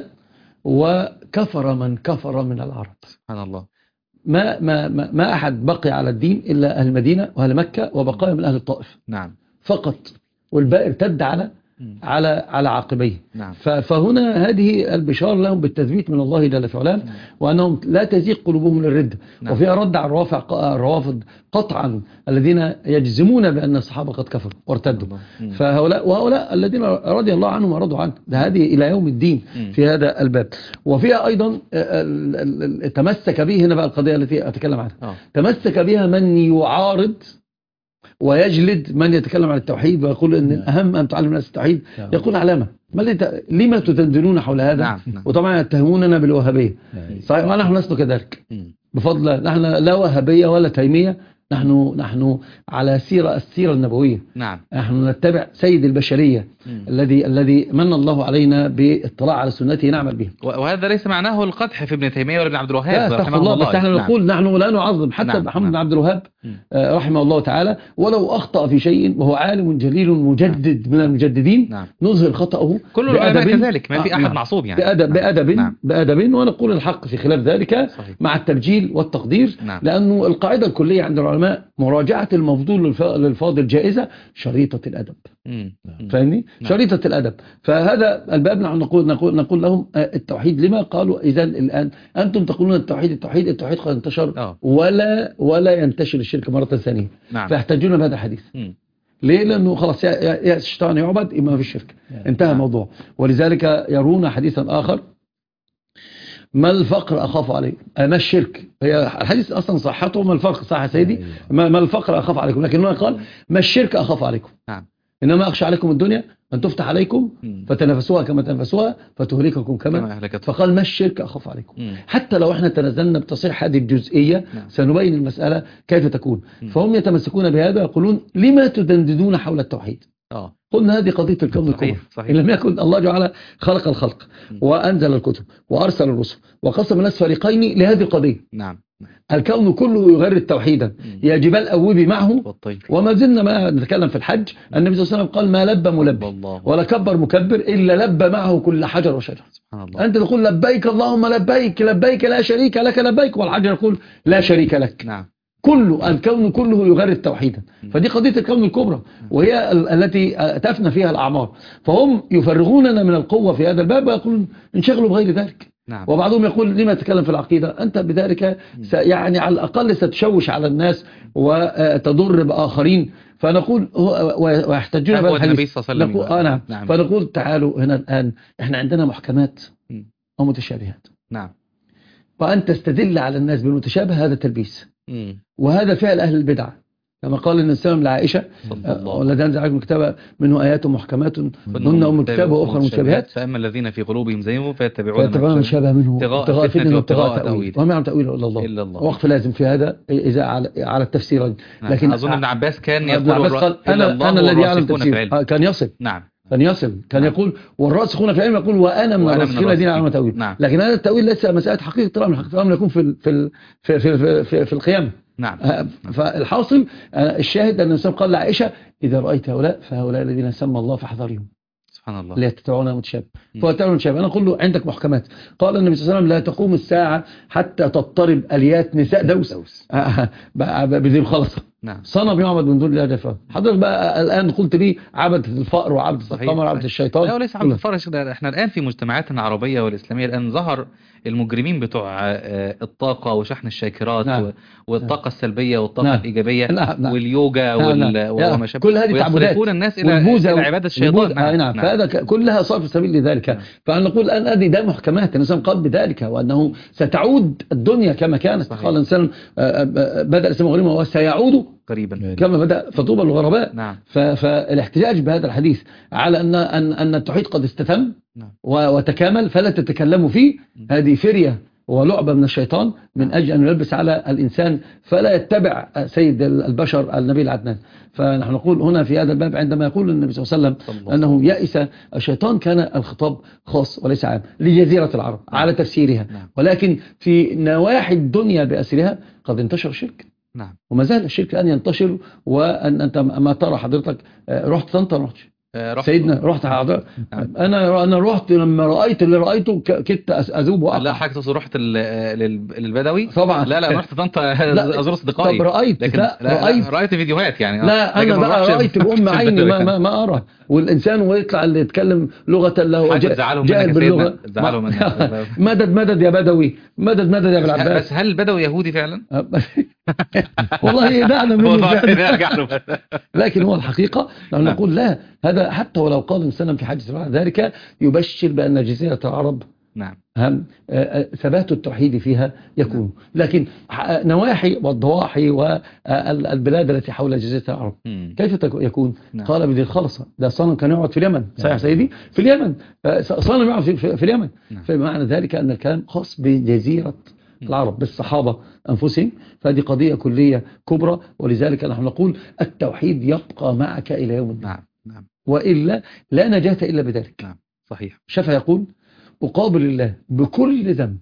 وكفر من كفر من العرب. سبحان الله. ما ما ما, ما أحد بقي على الدين إلا أهل المدينة وأهل مكة وبقايا من أهل الطائف. نعم. فقط، والباقي ارتد على على على عقبيه. نعم. فهنا هذه البشارة لهم بالتثبيت من الله جل في علاه، وأنهم لا تزيغ قلوبهم للردة. نعم. وفيها رد على الروافع الروافض قطعا الذين يجزمون بأن الصحابة قد كفروا وارتدوا. فهؤلاء وهؤلاء الذين رضي الله عنهم ورضوا عنه، ده هذه إلى يوم الدين في هذا الباب. وفيها أيضا تمسك به، هنا بقى القضية التي أتكلم عنها. أوه. تمسك بها من يعارض ويجلد من يتكلم عن التوحيد ويقول ان الأهم أن تعلم الناس التوحيد. يقول علامة لما تدندنون حول هذا. نعم. وطبعا يتهموننا بالوهابية. صحيح، ونحن لسنا كذلك بفضل الله. نحن لا وهابية ولا تيمية، نحن نحن على سيرة السيرة النبوية. نعم. نحن نتبع سيد البشرية مم. الذي الذي من الله علينا باطلاع على سنته نعمل به. وهذا ليس معناه القدح في ابن تيمية ولا ابن عبد الوهاب رحمه الله، بس نحن نقول نعم. نحن لا نعظم حتى نعم. محمد بن نعم. عبد الوهاب آه رحمه الله تعالى، ولو أخطأ في شيء وهو عالم جليل مجدد نعم. من المجددين. نعم. نظهر خطأه. كل العلماء كذلك، ما في أحد نعم. معصوم يعني. بأدب بأدب نعم. بأدب، ونقول الحق في خلاف ذلك. صحيح. مع التبجيل والتقدير. نعم. لأنه القاعدة الكلية عند العلماء مراجعة المفضول للفاضل جائزة، شريطة الأدب. فاهمني؟ نعم. شريطة الأدب. فهذا الباب نحن نقول نقول نقول لهم التوحيد لما قالوا إذا الآن أنتم تقولون التوحيد التوحيد التوحيد قد انتشر أوه. ولا ولا ينتشر الشرك مرة ثانية. نعم. فيحتاجون بهذا الحديث. م. ليه؟ لأنه خلاص يا الشيطان يعبد إما في الشرك. انتهى الموضوع. نعم. ولذلك يرون حديثا آخر: ما الفقر أخاف عليكم، ما الشرك. هي الحديث أصلا صحته ما الفقر، صح يا سيدي، ما, ما الفقر أخاف عليكم، لكن هو قال ما الشرك أخاف عليكم. نعم. إنما أخشى عليكم الدنيا أن تفتح عليكم فتنافسوها كما تنافسوها فتهلككم كما فقال ما الشرك أخاف عليكم. مم. حتى لو احنا تنزلنا بتصحيح هذه الجزئية نعم. سنبين المسألة كيف تكون. مم. فهم يتمسكون بهذا ويقولون لما تدندنون حول التوحيد. آه. قلنا هذه قضية الكون الكبرى. إن لم يكن الله جعل خلق الخلق مم. وأنزل الكتب وأرسل الرسل وقسم الناس فريقين لهذه القضية. نعم. الكون كله يغرد توحيدا، يا جبال أوبي معه. وما زلنا ما نتكلم في الحج، النبي صلى الله عليه وسلم قال ما لبى ملبي ولا كبر مكبر إلا لبى معه كل حجر وشجر. أنت تقول لبيك اللهم لبيك لبيك لا شريك لك لبيك، والحجر يقول لا شريك لك. نعم. كله الكون كله يغرد توحيدا. فدي قضية الكون الكبرى، وهي التي تفنى فيها الأعمار. فهم يفرغوننا من القوة في هذا الباب ويقولون انشغلوا بغير ذلك. نعم. وبعضهم يقول لما تتكلم في العقيدة أنت بذلك يعني على الأقل ستشوش على الناس وتضر بآخرين. فنقول ويحتاجون بالنبي صلى الله عليه وسلم. آه نعم. نعم. فنقول تعالوا هنا الآن احنا عندنا محكمات ومتشابهات. نعم. وأن تستدل على الناس بالمتشابه هذا تلبيس، وهذا فعل أهل البدع، كما قال النبي صلى الله عليه وسلم لعائشة: والذي أنزل عليكم الكتاب منه آيات محكمات هن أم الكتاب وأخرى متشابهات، فأما الذين في قلوبهم زيغ فيتبعون ما شابه منه ابتغاء فتنة وابتغاء تأويله وما يعلم تأويله إلا الله. إلا الله. وقف لازم في هذا إذا على على التفسير. لكن أظن ابن عباس كان يقول قال أنا أنا الذي يعلم التفسير كان يصل. نعم. كان يصل كان نعم. يقول والراسخون في العلم يقول وأنا من الراسخين دين على تأويل نعم. لكن هذا التأويل ليس مسألة حقيقة الأمر حقيقة الأمر يكون في في في في في, في, في القيامة نعم. فالحاصل الشاهد أن النبي قال لعائشة إذا رأيت هؤلاء فهؤلاء الذين سمى الله فاحذرهم سبحان الله لا تتبعون متشابه فواتبعون متشابه أنا أقول له عندك محكمات قال النبي صلى الله عليه وسلم لا تقوم الساعة حتى تضطرب أليات نساء دوس, دوس. بذي الخلصة نعم. صنم يعبد من دون الله جفا حضرتك بقى الآن قلت لي عبدة الفقر وعبدة القمر وعبدة الشيطان لا وليس عبدة الفقر احنا الآن في مجتمعاتنا العربية والإسلامية الآن ظهر المجرمين بتوع الطاقة وشحن الشاكرات نعم. والطاقة نعم. السلبية والطاقة نعم. الإيجابية نعم. نعم. واليوجا نعم. وال... وما شابه كل هذه تعبدات الناس إلى, إلى عبادة الشيطان نعم. نعم. نعم. فهذا كلها صار في سبيل لذلك نعم. فأنا نقول الآن هذه ده محكمات الإنسان قال بذلك وأنه ستعود الدنيا كما كانت صحيح. قال الإنسان بدأ الإسلام غريبا وسيعود قريبا كما بدأ فطوبى للغرباء نعم. فالاحتجاج بهذا الحديث على أن أن أن التوحيد قد استتم نعم. وتكامل فلا تتكلموا فيه هذه فرية ولعبة من الشيطان من أجل أن يلبس على الإنسان فلا يتبع سيد البشر النبي العدنان فنحن نقول هنا في هذا الباب عندما يقول النبي صلى الله عليه وسلم أنه يئس الشيطان كان الخطاب خاص وليس عام لجزيرة العرب على تفسيرها ولكن في نواحي الدنيا بأسرها قد انتشر الشرك نعم. وما زال الشرك الآن ينتشر وأن أنت ما ترى حضرتك رحت طنطا رحتش رحت سيدنا رحت حضر نعم. انا انا رحت لما رايت اللي رايته كدت اذوب واقع لا حاجه رحت للبدوي طبعا لا لا رحت طنطا ازور اصدقائي طب رايت لكن لا, لا رأيت رايت فيديوهات يعني لا انا بقى رايت بام عيني ما, ما ما ارى والانسان ويطلع اللي يتكلم لغه له جاهل باللغه زعلوا منك مدد مدد يا بدوي مدد مدد يا ابن العباس بس هل البدوي يهودي فعلا والله دعنا منه لكن هو الحقيقه لو نقول لا هذا حتى ولو قال الإنسان في حديث ذلك يبشر بأن جزيرة العرب نعم هم ثبات التوحيد فيها يكون نعم. لكن نواحي والضواحي والبلاد التي حول جزيرة العرب مم. كيف يكون نعم. قال بذي الخلصة ده صنم كان يقعد في اليمن صحيح نعم. سيدي في اليمن صنم يقعد في, في, في اليمن نعم. فمعنى ذلك أن الكلام خاص بجزيرة العرب بالصحابة أنفسهم فهذه قضية كلية كبرى ولذلك نحن نقول التوحيد يبقى معك إلى يوم الدين نعم. نعم. وإلا لا نجاة إلا بذلك نعم. صحيح الشافعي يقول أقابل الله بكل ذنب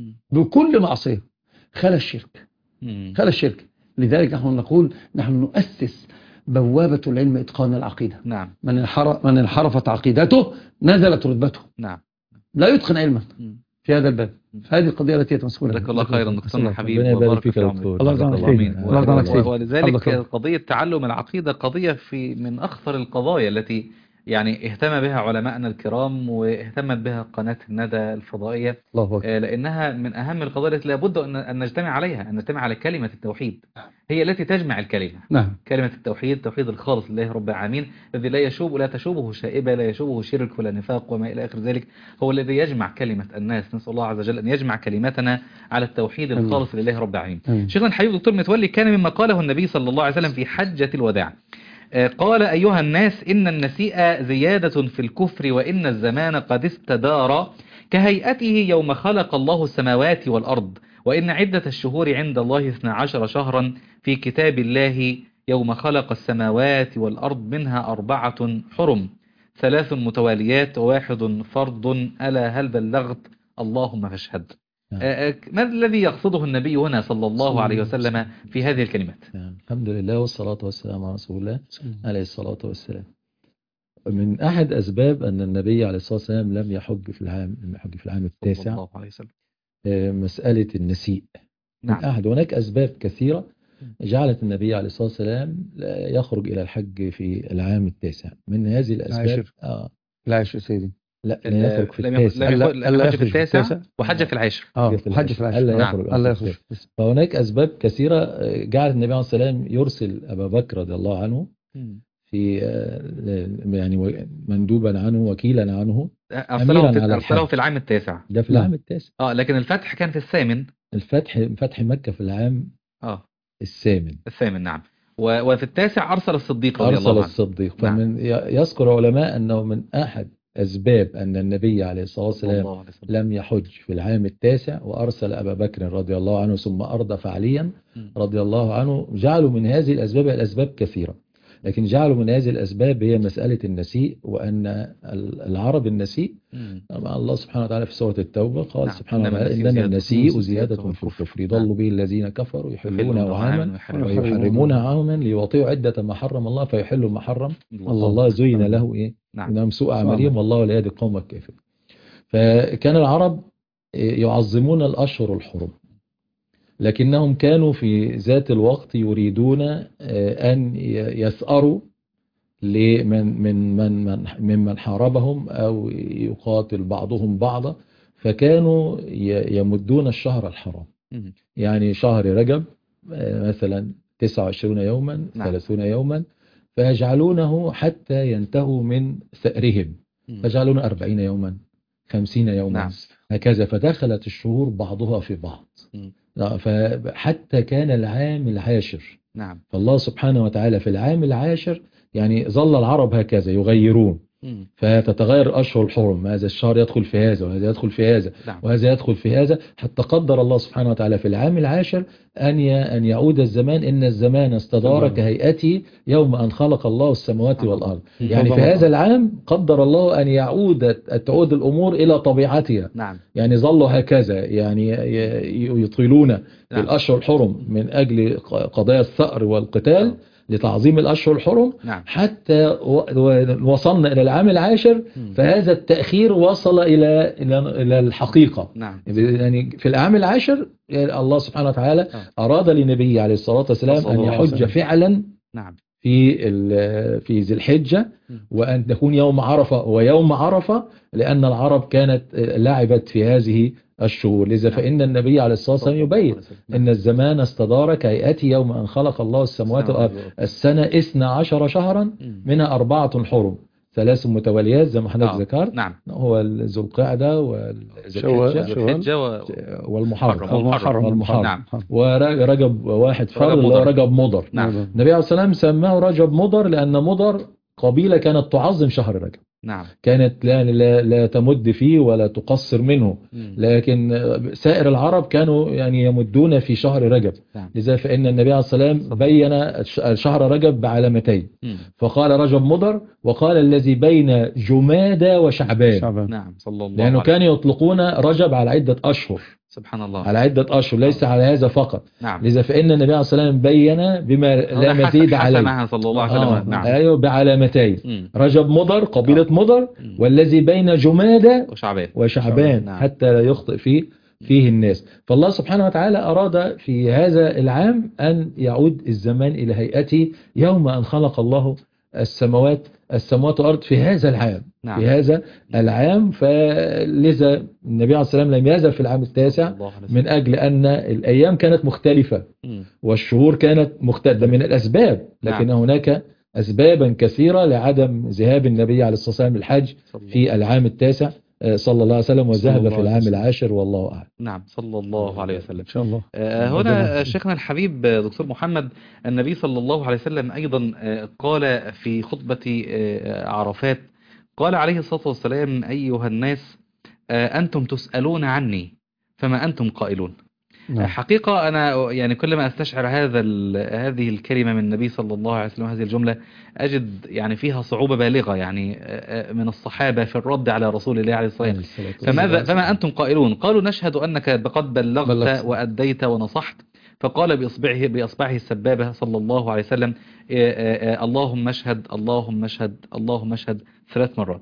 بكل معصية خلا الشرك خلا الشرك لذلك نحن نقول نحن نؤسس بوابة العلم إتقان العقيدة نعم. من انحرف من انحرفت عقيدته نزلت رتبته نعم. لا يتقن علما في هذا الباب هذه القضية التي تمسكونها جزاك الله خيرا دكتور حبيب وبارك فيك يا دكتور الله يرضى عليك ولذلك قضية تعلم العقيدة قضية في من أخطر القضايا التي يعني اهتم بها علماءنا الكرام واهتمت بها قناة الندى الفضائية الله أكبر. لأنها من أهم القضايا التي لابد أن نجتمع عليها أن نجتمع على كلمة التوحيد هي التي تجمع الكلمة نعم. كلمة التوحيد توحيد الخالص لله رب العالمين الذي لا يشوب ولا تشوبه شائبة لا يشوبه شرك ولا نفاق وما إلى آخر ذلك هو الذي يجمع كلمة الناس نسأل الله عز وجل أن يجمع كلمتنا على التوحيد الخالص لله رب العالمين. شيخنا الحبيب دكتور متولي كان مما قاله النبي صلى الله عليه وسلم في حجة الوداع قال أيها الناس إن النسيء زيادة في الكفر وإن الزمان قد استدار كهيئته يوم خلق الله السماوات والأرض وإن عدة الشهور عند الله اثنا عشر شهرا في كتاب الله يوم خلق السماوات والأرض منها أربعة حرم ثلاث متواليات وواحد فرض ألا هل بلغت اللهم فاشهد. ما الذي يقصده النبي هنا صلى الله عليه وسلم في هذه الكلمات؟ الحمد لله والصلاة والسلام على رسول الله عليه الصلاة والسلام. من أحد أسباب أن النبي عليه الصلاة والسلام لم يحج في العام لم يحج في العام التاسع الله عليه وسلم. مسألة النسيء. نعم. من أحد هناك أسباب كثيرة جعلت النبي عليه الصلاة والسلام يخرج إلى الحج في العام التاسع. من هذه الأسباب آه لا عشر سيدي لا يخرج في التاسع لا حج في التاسع وحج في العاشر اه حج في العاشر لا يخرج الله يخرج. فهناك أسباب كثيرة جعلت النبي عليه الصلاة والسلام يرسل أبا بكر رضي الله عنه في يعني مندوبا عنه وكيلا عنه أرسله في, أرسله في العام التاسع ده في العام التاسع اه لكن الفتح كان في الثامن الفتح فتح مكة في العام اه الثامن الثامن نعم وفي التاسع أرسل الصديق رضي الله عنه أرسل الصديق فمن يذكر علماء أنه من أحد أسباب أن النبي عليه الصلاة والسلام لم يحج في العام التاسع وأرسل أبا بكر رضي الله عنه ثم أردف عليا رضي الله عنه جعلوا من هذه الأسباب الأسباب كثيرة. لكن جعلوا من هذه الأسباب هي مسألة النسيء، وأن العرب النسيء الله سبحانه وتعالى في سورة التوبة قال نعم. سبحانه وتعالى إنما النسيء زيادة في الكفر يضل به الذين كفروا يحلونه عاما ويحرمونه عاما ليوطئوا عدة ما حرم الله فيحلوا ما حرم الله, الله زين له إيه نعم. إنهم سوء عملهم والله لا يهدي القوم الكافرين. فكان العرب يعظمون الأشهر الحرم، لكنهم كانوا في ذات الوقت يريدون أن يثأروا لمن من من من ممن حاربهم أو يقاتل بعضهم بعضا، فكانوا يمدون الشهر الحرام. يعني شهر رجب مثلا تسعة وعشرين يوما ثلاثون يوما، فيجعلونه حتى ينتهوا من ثأرهم، فيجعلون أربعين يوما خمسين يوما نعم. هكذا، فدخلت الشهور بعضها في بعض فحتى كان العام العاشر. نعم. فالله سبحانه وتعالى في العام العاشر يعني ظل العرب هكذا يغيرون، فتتغير أشهر الحرم، هذا الشهر يدخل في هذا وهذا يدخل في هذا نعم. وهذا يدخل في هذا، حتى قدر الله سبحانه وتعالى في العام العاشر أن أن يعود الزمان، إن الزمان استدار كهيئته يوم أن خلق الله السماوات والأرض. يعني في هذا العام قدر الله أن يعود تعود الأمور إلى طبيعتها. نعم. يعني ظلوا هكذا يعني يطيلون في الأشهر الحرم من أجل قضايا الثأر والقتال لتعظيم الأشهر الحرم. نعم. حتى وصلنا إلى العام العاشر، فهذا التأخير وصل إلى إلى الحقيقة. نعم. يعني في العام العاشر الله سبحانه وتعالى أراد لنبيه عليه الصلاة والسلام أن يحج فعلا نعم. في في ذي الحجة، وأن تكون يوم عرفة ويوم عرفة، لأن العرب كانت لعبت في هذه الشهور. لذا فإن النبي عليه الصلاة والسلام يبين إن الزمان استدار كهيئته يوم أن خلق الله السماوات والأرض. السنة اثنا عشر شهرا منها أربعة حرم، ثلاث متواليات زي ما حضرتك ذكرت. نعم. هو ذو القعدة والحجة والمحرم والمحرم والمحرم نعم. ورجب واحد فرد اللي هو رجب مضر. نعم. النبي عليه الصلاة والسلام سماه رجب مضر لأن مضر قبيلة كانت تعظم شهر رجب. نعم. كانت لا, لا, لا تمد فيه ولا تقصر منه، لكن سائر العرب كانوا يعني يمدون في شهر رجب. نعم. لذا فإن النبي عليه الصلاة والسلام بين شهر رجب بعلامتين، فقال رجب مضر، وقال الذي بين جمادى وشعبان. شعبان. نعم. صلى الله لأنه كانوا يطلقون رجب على عدة أشهر، سبحان الله، على عدة أشهر ليس على هذا فقط. نعم. لذا فإن النبي عليه الصلاة والسلام بين بما لا مزيد عليه صلى الله عليه وسلم. نعم. أيوه بعلامتين، رجب مضر قبيلة مضر، والذي بين جمادى وشعبان, وشعبان. نعم. حتى لا يخطئ فيه فيه الناس. فالله سبحانه وتعالى أراد في هذا العام أن يعود الزمان إلى هيئته يوم أن خلق الله السماوات السماوات والأرض في هذا العام. نعم. في هذا العام. فلذا النبي عليه الصلاة والسلام لم يزل في العام التاسع من أجل أن الأيام كانت مختلفة والشهور كانت مختلفة من الأسباب، لكن نعم. هناك أسبابا كثيرة لعدم ذهاب النبي عليه الصلاة والسلام الحج في العام التاسع صلى الله عليه وسلم، وذهب في العام العاشر والله أعلم. نعم. صلى الله عليه وسلم. إن شاء الله. هنا شيخنا الحبيب دكتور محمد، النبي صلى الله عليه وسلم أيضا قال في خطبة عرفات، قال عليه الصلاة والسلام: أيها الناس أنتم تسألون عني فما أنتم قائلون. نعم. حقيقة أنا يعني كل ما أستشعر هذا هذه الكلمة من النبي صلى الله عليه وسلم، هذه الجملة، أجد يعني فيها صعوبة بالغة يعني من الصحابة في الرد على رسول الله عليه الصلاة والسلام. فماذا فما أنتم قائلون؟ قالوا: نشهد أنك قد بلغت, بلغت وأديت ونصحت. فقال بإصبعه بإصبعه السبابة صلى الله عليه وسلم: اللهم اشهد اللهم اشهد اللهم اشهد ثلاث مرات.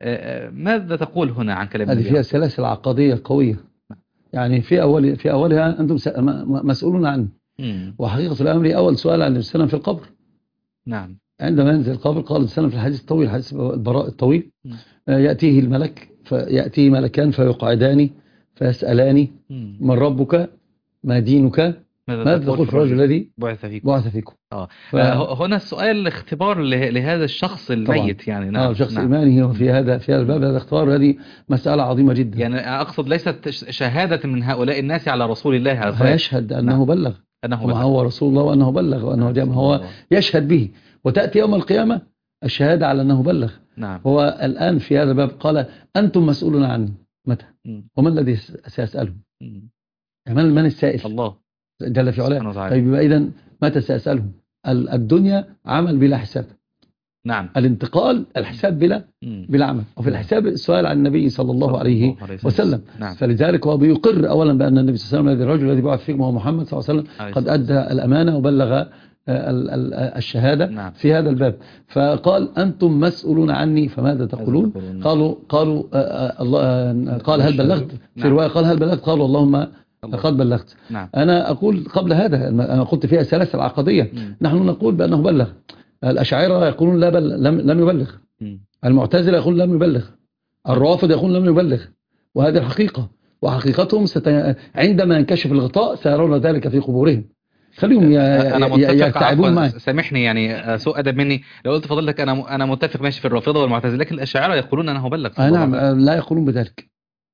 ماذا تقول هنا عن كلام النبي؟ هذه فيها سلاسل عقدية قوية. يعني في أول في أولها أنتم مسؤولون عنه. مم. وحقيقة الأمر أول سؤال عن السلام في القبر. نعم. عندما ينزل القبر قال السلام في الحديث الطويل، حديث البراء الطويل، مم. يأتيه الملك فيأتيه ملكان فيقعدان فيسألان: من ربك؟ ما دينك؟ ماذا تقول في الرجل الذي بعث فيكم؟ بعث فيكم. آه. ف... هنا السؤال اختبار لهذا الشخص الميت طبعا. يعني نعم. آه شخص نعم. إيمانه في هذا في هذا الباب، هذا اختبار، هذه مسألة عظيمة جدا. يعني أقصد ليست شهادة من هؤلاء الناس على رسول الله عليه الصلاة، يشهد أنه نعم. بلغ أنه وما هو رسول الله وأنه بلغ وأنه جاء هو يشهد به، وتأتي يوم القيامة الشهادة على أنه بلغ. نعم. هو الآن في هذا الباب قال: أنتم مسؤولون عني. متى؟ ومن الذي سيسألهم؟ من من السائل؟ الله جل في علاه. طيب إذن متى سأسألهم؟ الدنيا عمل بلا حساب. نعم. الانتقال الحساب بلا بلا عمل. وفي الحساب السؤال عن النبي صلى الله عليه وسلم. نعم. فلذلك هو بيقر أولا بأن النبي صلى الله عليه وسلم الرجل الذي بعث فيكم هو محمد صلى الله عليه وسلم قد أدى الأمانة وبلغ الشهادة. نعم. في هذا الباب. فقال أنتم مسؤولون عني فماذا تقولون؟ قالوا قالوا الله قال هل بلغت؟ في رواية قال هل بلغت؟ قالوا اللهم قد بلغت. نعم. أنا أقول قبل هذا أنا قلت فيها السلاسل العقدية. نحن نقول بأنه بلغ. الأشاعرة يقولون لا بل لم, لم يبلغ. المعتزلة يقولون لم يبلغ. الروافض يقولون لم يبلغ. وهذه الحقيقة وحقيقتهم ست... عندما ينكشف الغطاء سيرون ذلك في قبورهم. خليهم يستعبون معي. سامحني يعني سوء أدب مني لو قلت فضلك أنا أنا متفق ماشي في الرافضة والمعتزلة، لكن الأشاعرة يقولون أنه بلغ. آه نعم لا يقولون بذلك.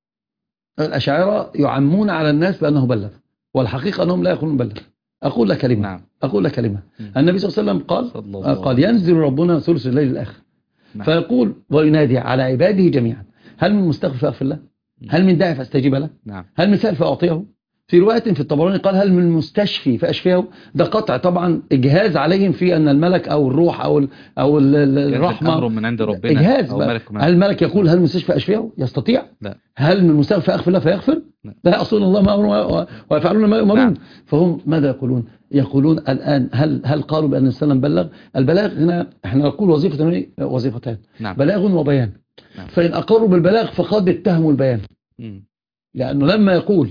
الأشاعرة يعمون على الناس بأنه بلغ والحقيقة أنهم لا يقولون بلغ. أقول لك كلمة. نعم. أقول لك كلمة. النبي صلى الله عليه وسلم قال قال ينزل ربنا ثلث الليل الآخر. نعم. فيقول وينادي على عباده جميعا هل من مستغفر فأغفر له؟ هل من داعي فاستجيب له؟ نعم. هل من سائل فأعطيه؟ في رواية في الطبراني قال هل من مستشفي فأشفيه؟ ده قطع طبعا إجهاز عليهم في أن الملك أو الروح أو ال أو ال الرحمة أمر من عند ربنا. إجهاز. هل الملك يقول هل من مستشفي فأشفيه؟ يستطيع؟ لا. هل من مستغفر فأغفر له فيغفر؟ لا, لا يعصون الله ما أمروا ويفعلون ما يؤمرون. نعم. فهم ماذا يقولون؟ يقولون الآن هل هل قالوا بأن السلام بلغ؟ البلاغ هنا احنا نقول وظيفة وظيفتان. نعم. بلاغ وبيان. نعم. فإن أقروا بالبلاغ فقد اتهموا البيان. م. لأنه لما يقول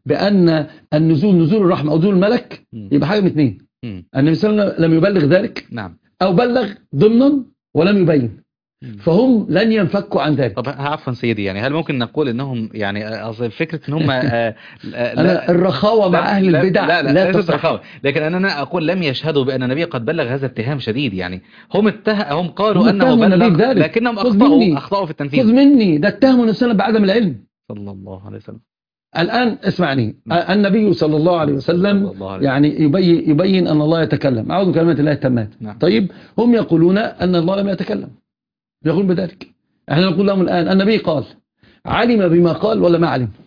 بأن النزول نزول الرحمة أو نزول الملك يبقى حاجة من اثنين. النبي صلى الله عليه وسلم لم يبلغ ذلك. نعم. أو بلغ ضمنا ولم يبين. مم. فهم لن ينفكوا عن ذلك. طب عفوا سيدي يعني هل ممكن نقول انهم يعني اصل فكره ان هم آه لا الرخاوه مع اهل البدع لا لا, لا, لا الرخاوه، لكن انا اقول لم يشهدوا بان النبي قد بلغ. هذا اتهام شديد يعني. هم اتهم هم قالوا هم انه بلغ لكنهم اخطاوا اخطاوا في التنفيذ. خذ مني ده اتهموا النبي صلى الله عليه وسلم بعدم العلم صلى الله عليه وسلم. الآن اسمعني. النبي صلى الله عليه وسلم يعني يبين, يبين أن الله يتكلم. أعوذ بكلمات الله التامات. نعم. طيب هم يقولون أن الله لم يتكلم يقول بذلك. احنا نقول لهم الآن النبي قال علم بما قال ولا ما علم؟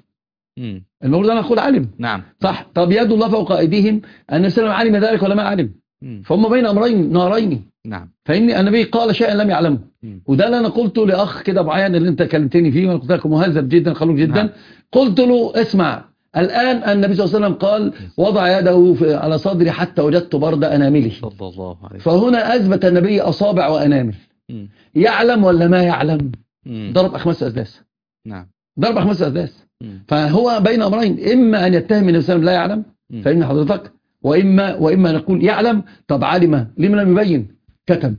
المفروض أن أقول علم. نعم. صح. طب يد الله فوق أيديهم النبي صلى الله عليه وسلم علم ذلك ولا ما علم؟ مم. فهم بين أمرين نارين. نعم. فإني النبي قال شيئا لم يعلمه. مم. وده اللي أنا قلته لأخ كده معين اللي أنت كلمتني فيه وأنا قلت لك مهذب جدا خلوق جدا. نعم. قلت له اسمع الآن النبي صلى الله عليه وسلم قال وضع يده على صدري حتى وجدت برد أنامله. صلى الله عليه وسلم. فهنا أثبت النبي أصابع وأنامل. مم. يعلم ولا ما يعلم؟ مم. ضرب أخماس أسداس. نعم. ضرب أخماس أسداس. فهو بين أمرين إما أن يتهم النبي صلى الله عليه وسلم لا يعلم فإن حضرتك وإما وإما نقول يعلم. طب علم لما لم يبين؟ كتم.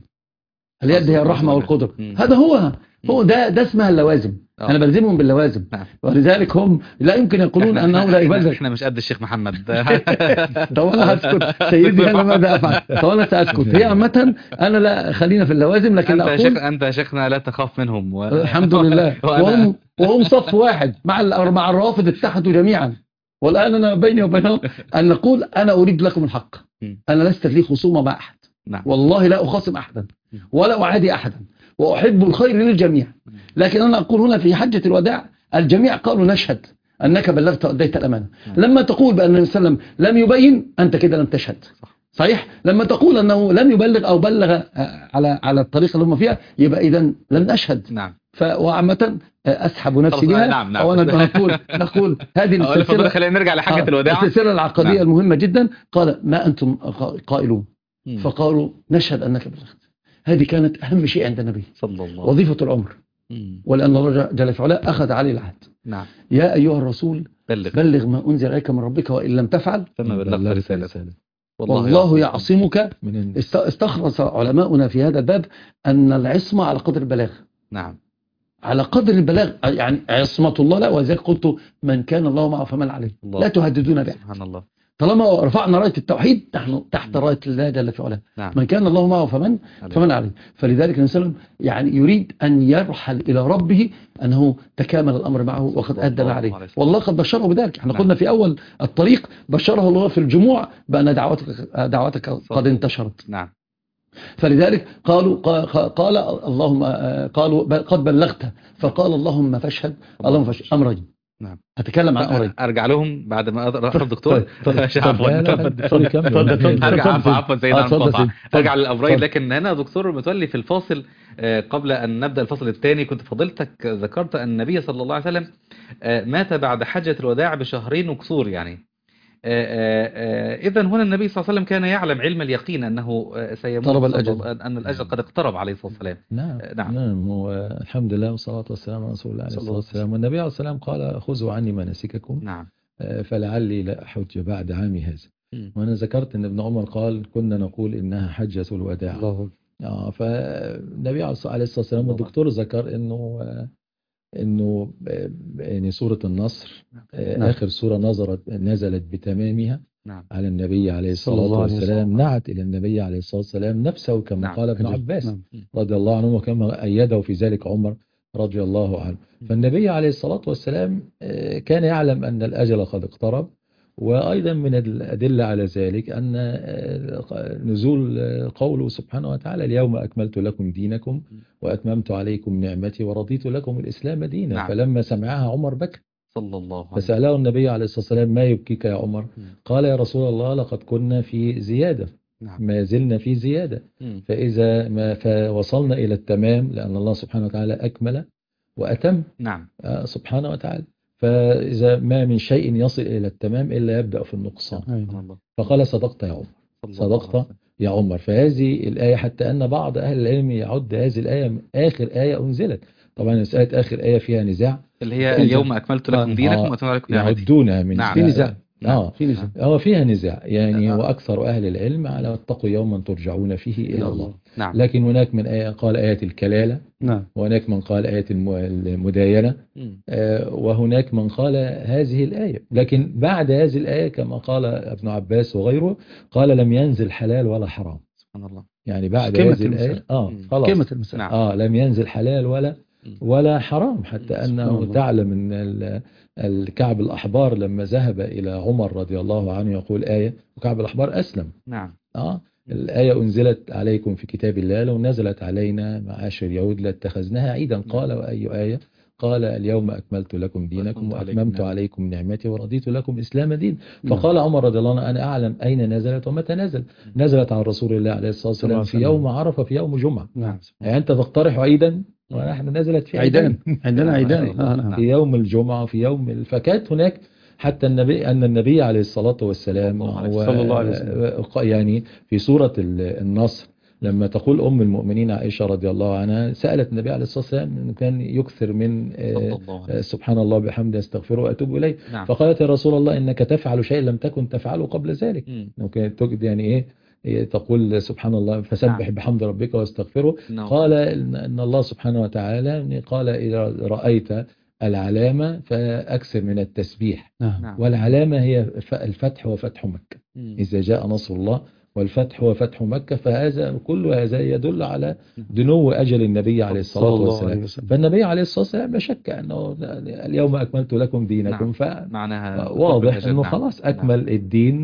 اليد هي الرحمة والقدرة. هذا هو هو ده ده اسمها اللوازم. أوه. أنا بلزمهم باللوازم. نعم. ولذلك هم لا يمكن يقولون أنه لا يبلغ. إحنا مش قد الشيخ محمد. طب أنا هسكت سيدي أنا ماذا أفعل؟ طب أنا سأسكت. هي عامة أنا لا خلينا في اللوازم لكن أنت أقول شيخ أنت شيخنا لا تخاف منهم و... الحمد لله. وهم وهم صف واحد مع مع الروافض اتحدوا جميعا. والآن أنا بيني وبينهم أن نقول أنا أريد لكم الحق. أنا لست لي خصومة مع أحد. نعم. والله لا أخاصم أحدا ولا أعادي أحدا وأحب الخير للجميع. لكن أنا أقول هنا في حجة الوداع الجميع قالوا نشهد أنك بلغت وأديت الأمانة. لما تقول بأن النبي صلى الله عليه وسلم لم يبين أنت كده لم تشهد. صحيح. لما تقول أنه لم يبلغ أو بلغ على على الطريقة اللي هم فيها يبقى إذا لم نشهد. نعم. فوعامة أسحب نفسي بها. نعم نعم. أولا نقول نقول هذه السلسلة. خلينا نرجع لحاجة الوداع. السلسلة العقدية. نعم. المهمة جدا. قال ما أنتم قائلون؟ فقالوا نشهد أنك بلغت. هذه كانت أهم شيء عند النبي صلى الله عليه وسلم. وظيفة العمر. مم. ولأن الله جل في علاه أخذ عليه العهد. نعم. يا أيها الرسول بلغ, بلغ ما أنزل إليك من ربك وإن لم تفعل فما بلغت رسالته والله يعصمك. استخلص علماؤنا في هذا الباب أن العصمة على قدر البلاغ. نعم. على قدر البلاغ يعني عصمة الله لا. وذلك قلت من كان الله معه فمن عليه. الله. لا تهددون به. سبحان الله. طالما رفعنا راية التوحيد نحن تحت راية الله جل في علاه. نعم. من كان الله معه فمن عليه. فمن عليه. فلذلك النبي صلى الله عليه وسلم يعني يريد أن يرحل إلى ربه أنه تكامل الأمر معه وقد أدى ما عليه. والله قد بشره بذلك. احنا نعم. قلنا في أول الطريق بشره الله في الجموع بأن دعوتك دعوتك قد انتشرت. نعم. فلذلك قالوا قال اللهم قالوا قد بلغت فقال اللهم فاشهد. اللهم فاشهد أمرين. نعم هتكلم عن قريب. ارجع لهم بعد ما اروح الدكتور. ارجع عفوا عفوا سيدنا المقاطعه ارجع للابراج. لكن هنا دكتور متولي في الفاصل قبل ان نبدا الفصل الثاني كنت فضيلتك ذكرت ان النبي صلى الله عليه وسلم مات بعد حجة الوداع بشهرين وكسور يعني. إذن هنا النبي صلى الله عليه وسلم كان يعلم علم اليقين أنه سيموت الأجل. أن الأجل قد اقترب عليه الصلاة والسلام. نعم نعم, نعم. والحمد لله والصلاة والسلام على رسول الله عليه الصلاة والسلام. والنبي عليه الصلاة والسلام قال خذوا عني مناسككم. نعم. فلعلي لا أحج بعد عامي هذا. م. وأنا ذكرت أن ابن عمر قال كنا نقول إنها حجة الوداع. الله. آه فالنبي عليه الصلاة والسلام والدكتور ذكر إنه انه يعني سورة النصر نعم. اخر سورة نظرت نزلت بتمامها نعم. على النبي عليه الصلاة والسلام، نعت الى النبي عليه الصلاة والسلام نفسه كما نعم. قال ابن عباس نعم. رضي الله عنه وكما ايده في ذلك عمر رضي الله عنه. فالنبي عليه الصلاة والسلام كان يعلم ان الاجل قد اقترب. وأيضا من الأدلة على ذلك أن نزول قوله سبحانه وتعالى اليوم أكملت لكم دينكم وأتممت عليكم نعمتي ورضيت لكم الإسلام دينا. نعم. فلما سمعها عمر بكى صلى الله عليه وسلم فسأله النبي عليه الصلاة والسلام ما يبكيك يا عمر؟ م. قال يا رسول الله لقد كنا في زيادة. نعم. ما زلنا في زيادة. م. فإذا ما فوصلنا إلى التمام لأن الله سبحانه وتعالى أكمل وأتم. نعم. آه سبحانه وتعالى. فإذا ما من شيء يصل إلى التمام إلا يبدأ في النقصان. فقال صدقت يا عمر صدقت يا عمر. فهذه الآية حتى أن بعض أهل العلم يعد هذه الآية آخر آية أنزلت. طبعا مسألة آخر آية فيها نزاع اللي هي اليوم أكملت لكم دينكم وأتممت عليكم نعمتي يعدونها من نعم. في نزاع اه في نزاع اه فيها نزاع يعني. واكثر اهل العلم على اتقوا يوما ترجعون فيه الى الله. نعم. لكن هناك من آية قال آية الكلالة. نعم. وهناك من قال آية المداينة. آه وهناك من قال هذه الآية. لكن بعد هذه الآية كما قال ابن عباس وغيره قال لم ينزل حلال ولا حرام. سبحان الله. يعني بعد هذه الآية اه خلاص كلمة المسألة. اه لم ينزل حلال ولا ولا حرام. حتى أنه تعلم أن الكعب الأحبار لما ذهب إلى عمر رضي الله عنه يقول آية وكعب الأحبار أسلم. نعم. آه الآية أنزلت عليكم في كتاب الله لو نزلت علينا معاشر يهود لاتخذناها عيدا. قال وأي آية؟ قال اليوم أكملت لكم دينكم وأتممت عليكم نعمتي ورضيت لكم إسلام دين. فقال عمر رضي الله عنه أنا أعلم أين نزلت ومتى نزل. نزلت عن رسول الله عليه الصلاة والسلام في يوم عرفة في يوم جمعة. نعم. يعني أنت تقترح عيدا ونحن نزلت في عيدان. عندنا عيدان في يوم الجمعة في يوم فكانت هناك حتى النبي أن النبي عليه الصلاة والسلام هو صلى الله عليه وسلم يعني في سورة النصر لما تقول أم المؤمنين عائشة رضي الله عنها سألت النبي عليه الصلاة والسلام أنه كان يكثر من سبحان الله بحمده استغفره وأتوب إليه. نعم. فقالت يا رسول الله إنك تفعل شيء لم تكن تفعله قبل ذلك. كانت تجد يعني إيه تقول سبحان الله فسبح نعم. بحمد ربك واستغفره. نعم. قال إن الله سبحانه وتعالى قال إذا رأيت العلامة فأكثر من التسبيح. نعم. والعلامة هي الفتح وفتح مكة. م. إذا جاء نصر الله والفتح وفتح مكة فهذا كل هذا يدل على دنو أجل النبي عليه الصلاة والسلام. فالنبي عليه الصلاة والسلام لا شك أنه اليوم أكملت لكم دينكم. نعم. فواضح أنه خلاص أكمل الدين.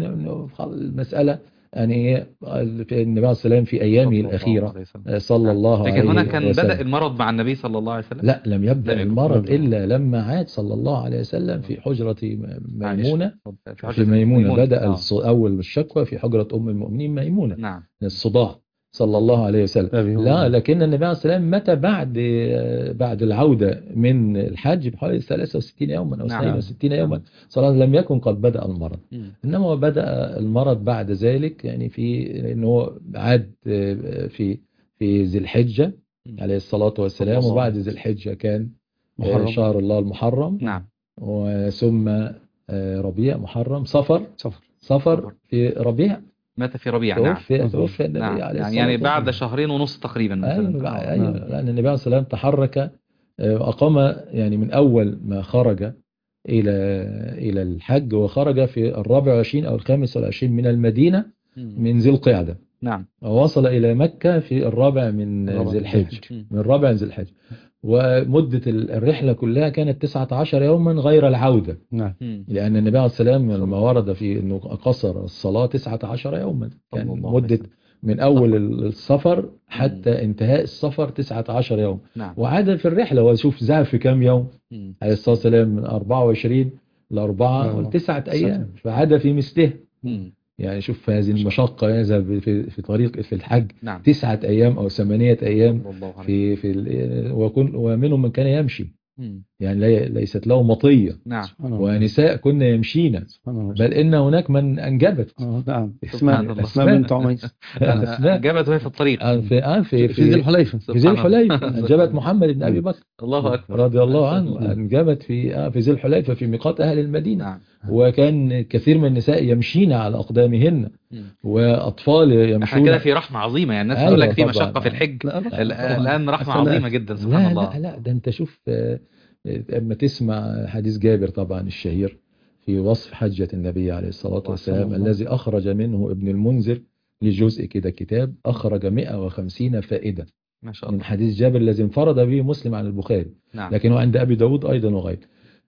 المسألة يعني النبي عليه الصلاة والسلام في أيامه الأخيرة صلى الله عليه وسلم. لكن هنا كان بدأ المرض مع النبي صلى الله عليه وسلم. لا لم يبدأ لم المرض إلا لما عاد صلى الله عليه وسلم في حجرة ميمونة. في ميمونة بدأ أول الشكوى في حجرة أم المؤمنين ميمونة. نعم. الصداع صلى الله عليه وسلم. لا لكن النبي عليه الصلاة والسلام متى بعد بعد العودة من الحج بحوالي ثلاثة وستين يوما أو اثنين وستين يوما صلاة لم يكن قد بدأ المرض. م. إنما بدأ المرض بعد ذلك يعني في إنه عاد في في ذي الحجة عليه الصلاة والسلام. وبعد ذي الحجة كان محرم. شهر الله المحرم. نعم. وثم ربيع محرم صفر صفر صفر في ربيع مات في ربيع. نعم. توفي النبي نعم. عليه الصلاة يعني بعد شهرين ونص تقريبا. أيوة. أيوة. لأن النبي عليه الصلاة والسلام تحرك أقام يعني من أول ما خرج إلى إلى الحج وخرج في الرابع والعشرين أو الخامس والعشرين من المدينة من ذي القعدة. نعم. ووصل إلى مكة في الرابع من ذي الحج من الرابع من ذي الحج. ومدة الرحلة كلها كانت تسعة عشر يوما غير العودة. نعم. لأن النبي عليه الصلاة والسلام لما ورد في أنه قصر الصلاة تسعة عشر يوما كان مدة من أول السفر حتى انتهاء السفر تسعة عشر يوم. نعم. وعاد في الرحلة وشوف ذهب في كام يوم عليه الصلاة والسلام، من أربعة وعشرين لأربعة وتسعة أيام، فعاد في مثله. يعني شوف هذه المشقة يذهب في في طريق في الحج نعم. تسعة أيام أو ثمانية أيام في في وكن ومنهم من كان يمشي مم. يعني ليست له مطية نعم. ونساء كنا يمشينا، بل إن هناك من أنجبت آه نعم اسماء اسماء بنت عميس أنجبت وهي في الطريق آه في آه في في ذي الحليفة في ذي الحليفة أنجبت محمد بن أبي بكر الله أكبر رضي الله عنه، أنجبت في آه في ذي الحليفة في ميقات أهل المدينة نعم. وكان كثير من النساء يمشين على أقدامهن وأطفال يمشون. احنا كده في رحمة عظيمة، يعني الناس تقول لك في مشقة في الحج، الآن رحمة عظيمة جدا سبحان لا الله. لا لا ده أنت شوف أما تسمع حديث جابر طبعا الشهير في وصف حجة النبي عليه الصلاة والسلام الذي أخرج منه ابن المنذر لجزء كده كتاب أخرج مئة وخمسين فائدة ما شاء الله من حديث جابر الذي انفرد به مسلم عن البخاري نعم. لكنه عند أبي داود أيضا وغيره.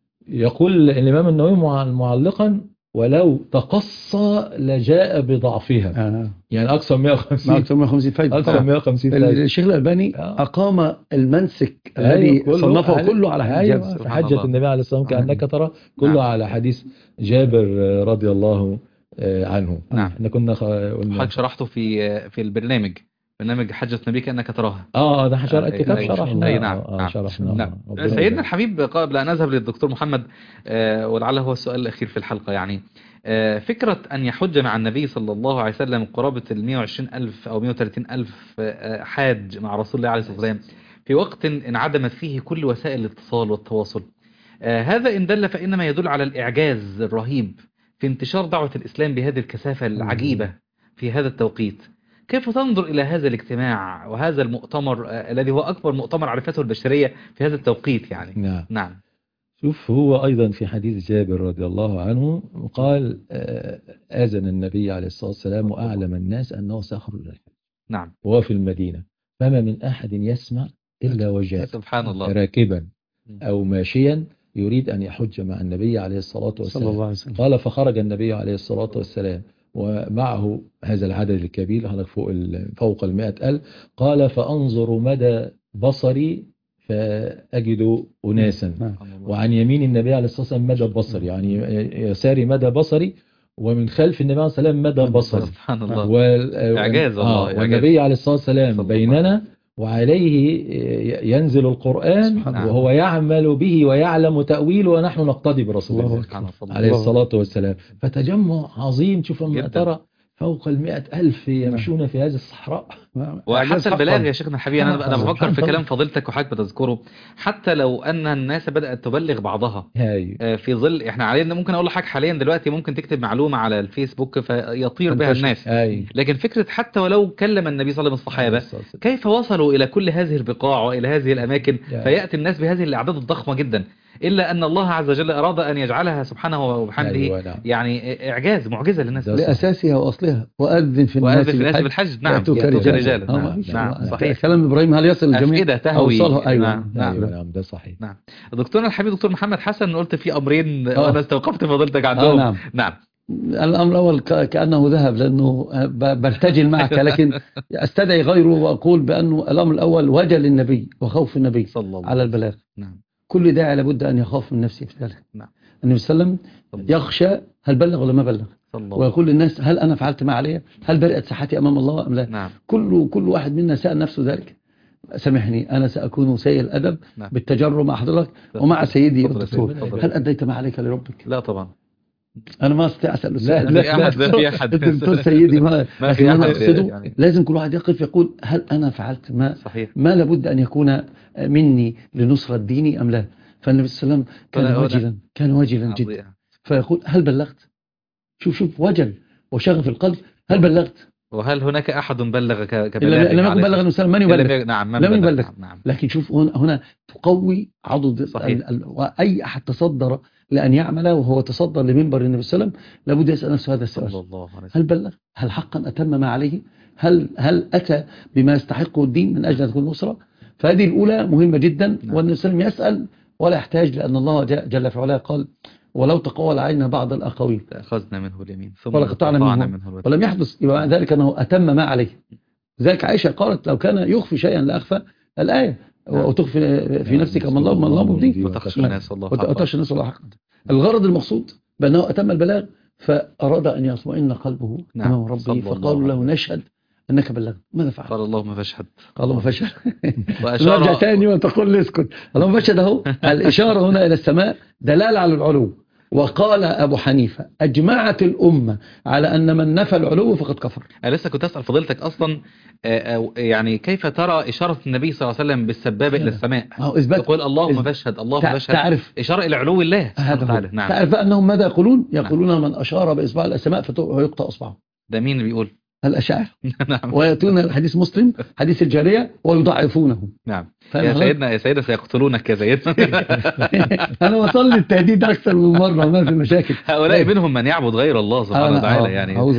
يقول الإمام النووي معلقا ولو تقصى لجاء بضعفها آه. يعني أكثر مئة وخمسين أكثر مئة وخمسين فائدة أكثر مئة وخمسين فائدة. الشيخ الألباني آه. أقام المنسك الذي أيوة صنفه كله على حديث أيوة في حجة النبي عليه الصلاة والسلام كأنك ترى كله نعم. على حديث جابر رضي الله عنه نعم. احنا كنا حضرتك شرحته في في البرنامج برنامج حجة النبي كأنك تراها. اه ده حشر الكتاب شرحنا اي نعم آه شرحنا نعم. سيدنا الحبيب قبل أن أذهب للدكتور محمد آه ولعله هو السؤال الأخير في الحلقة، يعني آه فكرة أن يحج مع النبي صلى الله عليه وسلم قرابة المئة وعشرين ألف أو مئة وثلاثين ألف آه حاج مع رسول الله عليه الصلاة والسلام في وقت انعدمت فيه كل وسائل الاتصال والتواصل، آه هذا إن دل فإنما يدل على الإعجاز الرهيب في انتشار دعوة الإسلام بهذه الكثافة العجيبة في هذا التوقيت. كيف تنظر إلى هذا الاجتماع وهذا المؤتمر آه الذي هو أكبر مؤتمر عرفته البشرية في هذا التوقيت يعني؟ نعم. نعم. شوف هو أيضا في حديث جابر رضي الله عنه قال آذن النبي عليه الصلاة والسلام وأعلم الناس أنه سيخرج الحج. نعم. وهو في المدينة فما من أحد يسمع إلا وجاء سبحان الله راكبا أو ماشيا يريد أن يحج مع النبي عليه الصلاة والسلام. قال فخرج النبي عليه الصلاة والسلام ومعه هذا العدد الكبير هذا فوق فوق المائة ألف. قال فأنظر مدى بصري فأجد أناسا وعن يمين النبي عليه الصلاة والسلام مدى بصري يعني يساري مدى بصري ومن خلف النبي عليه الصلاة والسلام مدى بصري سبحان الله وال... إعجاز الله والنبي عليه الصلاة والسلام بيننا وعليه ينزل القرآن وهو يعمل به ويعلم تأويله ونحن نقتدي برسول الله عليه الصلاة والسلام. فتجمع عظيم تشوف لما ترى فوق المئة ألف يمشون في هذه الصحراء. وحتى البلاغ يا شيخنا الحبيب أنا أنا بفكر في كلام فضيلتك وحضرتك بتذكره حتى لو أن الناس بدأت تبلغ بعضها هاي. في ظل إحنا علينا ممكن أقول لحضرتك حاليا دلوقتي ممكن تكتب معلومة على الفيسبوك فيطير بها الناس هاي. لكن فكرة حتى ولو كلم النبي صلى الله عليه وسلم الصحابة كيف وصلوا إلى كل هذه البقاع وإلى هذه الأماكن فيأتي الناس بهذه الأعداد الضخمة جدا إلا أن الله عز وجل أراد أن يجعلها سبحانه وبحمده أيوة نعم. يعني إعجاز معجزة للناس لأساسها وأصلها وأذن في الناس بالحج نعم رجال نعم, نعم. صحيح كلام إبراهيم هل يصل الجميع أوصله أيوة نعم. نعم. نعم ده صحيح نعم. دكتورنا الحبيب دكتور محمد حسن قلت في أمرين آه. وأنا استوقفت فضلتك عندهم آه نعم. نعم الأمر الأول كأنه ذهب لأنه برتجل معك لكن أستدعي غيره وأقول بأنه الأمر الأول وجل النبي وخوف النبي على البلاغ نعم. كل داعي لابد أن يخاف من نفسه في ذلك. نعم. النبي صلى الله عليه وسلم يخشى هل بلغ ولا ما بلغ ويقول للناس هل أنا فعلت ما علي هل برئت صحتي أمام الله أم لا نعم. كل كل واحد منا سأل نفسه ذلك. سامحني أنا سأكون سيء الأدب نعم. بالتجرم مع حضرتك ومع سيدي الدكتور هل أديت ما عليك لربك؟ لا طبعا أنا ما أستطيع أسأل لا لا لا في أحد الدكتور سيدي ما, ما في أحد يعني. لازم كل واحد يقف يقول هل أنا فعلت ما صحيح. ما لابد أن يكون مني لنصرة ديني أم لا. فالنبي صلى الله عليه وسلم كان واجلا كان واجلا جدا فيقول هل بلغت شوف شوف وجل وشغف القلب هل بلغت وهل هناك أحد بلغ كبلاغ لم يكن بلغ النبي من يبلغ نعم لم يبلغ نعم. لكن شوف هنا, هنا تقوي عضد وأي أحد تصدر لأن يعمل وهو تصدر لمنبر النبي صلى الله عليه وسلم لابد يسأل نفسه هذا السؤال هل بلغ هل حقا أتم ما عليه هل هل أتى بما يستحقه الدين من أجل أن تكون نصرة. فهذه الأولى مهمة جدا نعم. والنبي صلى الله عليه وسلم يسأل ولا يحتاج لأن الله جل في علاه قال ولو تقول علينا بعض الأقاويل أخذنا منه اليمين ثم ولقطعنا منه, منه الوتين. ولم يحدث يبقى ذلك أنه أتم ما عليه. ذلك عائشة قالت لو كان يخفي شيئا لأخفى الآية وتخفي في نفسك ما الله ما الله مبديه وتخشى الناس الله وتخشى الناس الله حق. الغرض المقصود بأنه أتم البلاغ، فأراد أن يطمئن قلبه نعم. أمام ربه، فقالوا له نشهد أنك بلغت. ماذا فعل؟ قال اللهم فاشهد. قال اللهم فاشهد. نرجع تاني وتقول لي اسكت. اللهم فاشهد اهو. الإشارة هنا إلى السماء دلالة على العلو. وقال أبو حنيفة أجمعت الأمة على أن من نفى العلو فقد كفر. أنا لسه كنت أسأل فضيلتك أصلا يعني كيف ترى إشارة النبي صلى الله عليه وسلم بالسبابة إلى السماء؟ تقول اللهم فاشهد اللهم فاشهد، تعرف إشارة إلى علو الله هذا. نعم. تعرف أنهم ماذا يقولون؟ يقولون نعم. من أشار بإصبع إلى السماء فيقطع أصبعه. ده مين اللي بيقول؟ الأشاعرة. نعم. ويأتون الحديث مسلم حديث الجارية ويضعفونه. نعم. يا سيدنا يا سيدنا سيقتلونك يا سيدنا. أنا وصل لي التهديد أكثر من مرة، ما في مشاكل. هؤلاء منهم من يعبد غير الله سبحانه وتعالى يعني.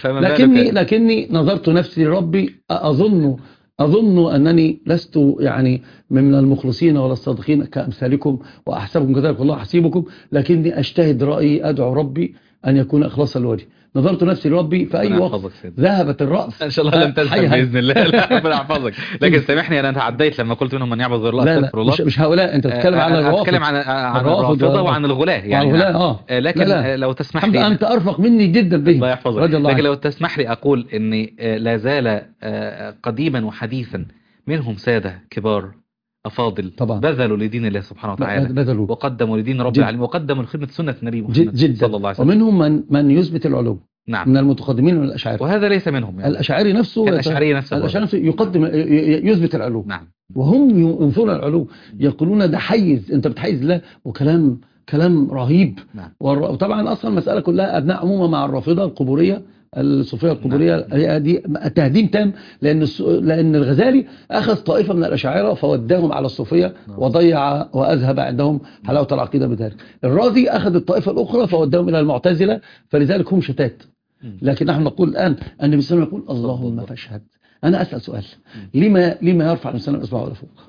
لكني لكني نظرت نفسي لربي أظن أظن أنني لست يعني من المخلصين ولا الصادقين كأمثالكم وأحسبكم كذلك والله حسيبكم، لكني أجتهد رأيي أدعو ربي أن يكون إخلاصا لوجهه. نظرت نفسي لربي في أي وقت ذهبت الرأس إن شاء الله لم تذهب بإذن الله. لا ربنا يحفظك. لكن سامحني أنا تعديت لما قلت منهم من يعبد غير الله. لا لا مش, مش هؤلاء، أنت تتكلم عن الروافض. أتكلم عن عن الرافضة وعن الغلاة يعني. الغلاة آه. لكن لا لا. لو تسمح لي أنت أرفق مني جدا به. الله يحفظك. لكن لو تسمح لي أقول إن لا زال قديما وحديثا منهم سادة كبار أفاضل طبعا. بذلوا لدين الله سبحانه وتعالى بذلوا. وقدموا لدين رب العالمين وقدموا لخدمة سنة النبي محمد جد صلى الله عليه وسلم. ومنهم من من يثبت العلو. نعم. من المتقدمين من الأشاعرة، وهذا ليس منهم يعني. الأشاعري نفسه الأشعري نفسه, الأشعري نفسه يقدم يثبت العلو. نعم. وهم ينفون العلو، يقولون ده حيز أنت بتحيز الله، وكلام كلام رهيب. نعم. وطبعا أصلا المسألة كلها أبناء عموما مع الرافضة القبورية الصوفية القبورية. نعم. دي تهديم تام، لأن لأن الغزالي أخذ طائفة من الأشاعرة فوداهم على الصوفية. نعم. وضيع وأذهب عندهم حلاوة العقيدة بذلك. الرازي أخذ الطائفة الأخرى فوداهم إلى المعتزلة، فلذلك هم شتات. لكن نحن نقول الآن النبي صلى الله عليه وسلم يقول اللهم فاشهد. أنا أسأل سؤال، لما لما يرفع الإنسان إصبعه إلى فوق؟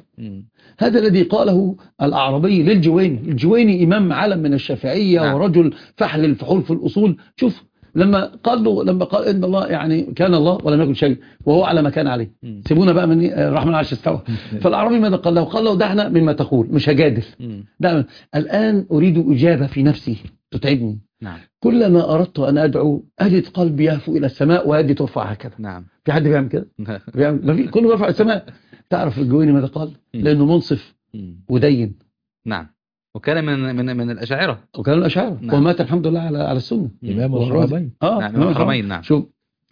هذا الذي قاله الأعرابي للجويني. الجويني إمام علم من الشافعية. نعم. ورجل فحل الفحول في الأصول. شوف لما قال له لما قال إن الله يعني كان الله ولم يكن شيء وهو على ما كان عليه. سيبونا بقى من الرحمن عرش استوى. فالأعرابي ماذا قال له؟ قال له دعنا مما تقول، مش هجادل. دعنا. الآن أريد إجابة في نفسي تتعبني. نعم. كلما أردت أن أدعو أجد قلبي يهفو إلى السماء ويدي ترفع هكذا. نعم. في حد بيعمل كده؟ بيعمل كله بيرفع السماء. تعرف الجويني ماذا قال؟ لأنه منصف ودين. نعم. وكان من من من الأشاعرة. وكان من الأشاعرة. نعم. ومات الحمد لله على على السنة. إمام الحرمين. آه. نعم. إمام الحرمين. نعم. شوف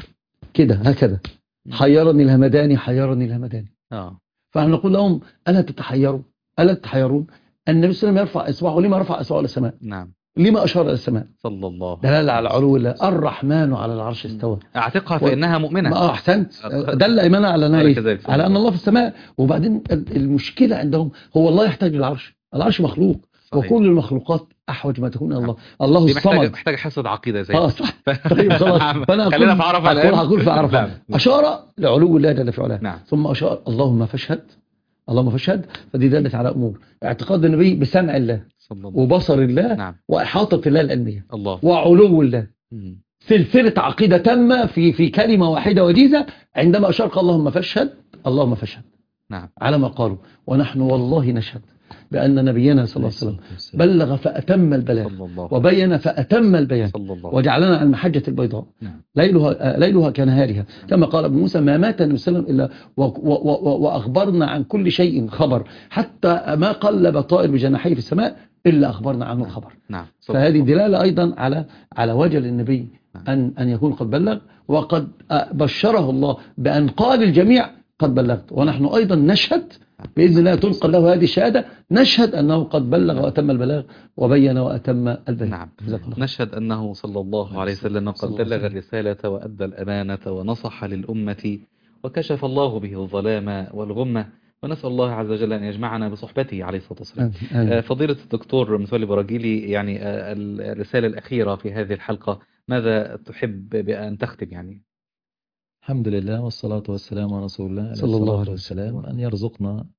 كده هكذا حيرني الهمداني حيرني الهمداني. آه. فنحن نقول لهم ألا تتحيروا ألا تتحيرون؟ النبي صلى الله عليه وسلم يرفع إصبعه، لما رفع إصبعه إلى السماء؟ نعم. لما أشار إلى السماء؟ صلى الله دلالة على علو الله. الرحمن على العرش استوى. اعتقها فإنها مؤمنة. اه أحسنت. دل إيمانها على أنها على أن الله في السماء. وبعدين المشكلة عندهم هو الله يحتاج للعرش. العرش مخلوق. صحيح. وكل المخلوقات أحوج ما تكون الله. الله الصمد. محتاج حصة عقيدة زي اه صح. طيب خلاص. فأنا خلينا في عرفة الآن. أقول في عرفة. أشار لعلو الله جل في علاه. نعم. ثم أشار اللهم فاشهد اللهم فاشهد. فدي دلت على أمور اعتقاد النبي بسمع الله وبصر الله. نعم. وإحاطة الله العلمية. الله. وعلو الله. مم. سلسلة عقيدة تامة في في كلمة واحدة وجيزة عندما أشار اللهم فاشهد اللهم فاشهد. نعم. على ما قالوا. ونحن والله نشهد بأن نبينا صلى الله عليه وسلم بلغ فأتم البلاغ وبين فأتم البيان وجعلنا على المحجة البيضاء. نعم. ليلها ليلها كنهارها. كما قال ابن موسى ما مات النبي صلى الله عليه وسلم إلا وأخبرنا عن كل شيء خبر، حتى ما قلب طائر بجناحيه في السماء إلا أخبرنا عنه الخبر. نعم. فهذه دلالة أيضا على على وجل النبي أن أن يكون قد بلغ، وقد بشره الله بأن قال الجميع قد بلغت. ونحن أيضا نشهد بإذن الله تنقل له هذه الشهادة، نشهد أنه قد بلغ وأتم البلاغ وبين وأتم البيان. نعم. نشهد أنه صلى الله عليه وسلم قد بلغ الرسالة وأدى الأمانة ونصح للأمة وكشف الله به الظلام والغمة، ونسأل الله عز وجل أن يجمعنا بصحبته عليه الصلاة والسلام. فضيلة الدكتور متولي براجيلي، يعني الرسالة الأخيرة في هذه الحلقة ماذا تحب بأن تختم؟ يعني الحمد لله والصلاة والسلام على رسول الله صلى الله عليه وسلم. أن يرزقنا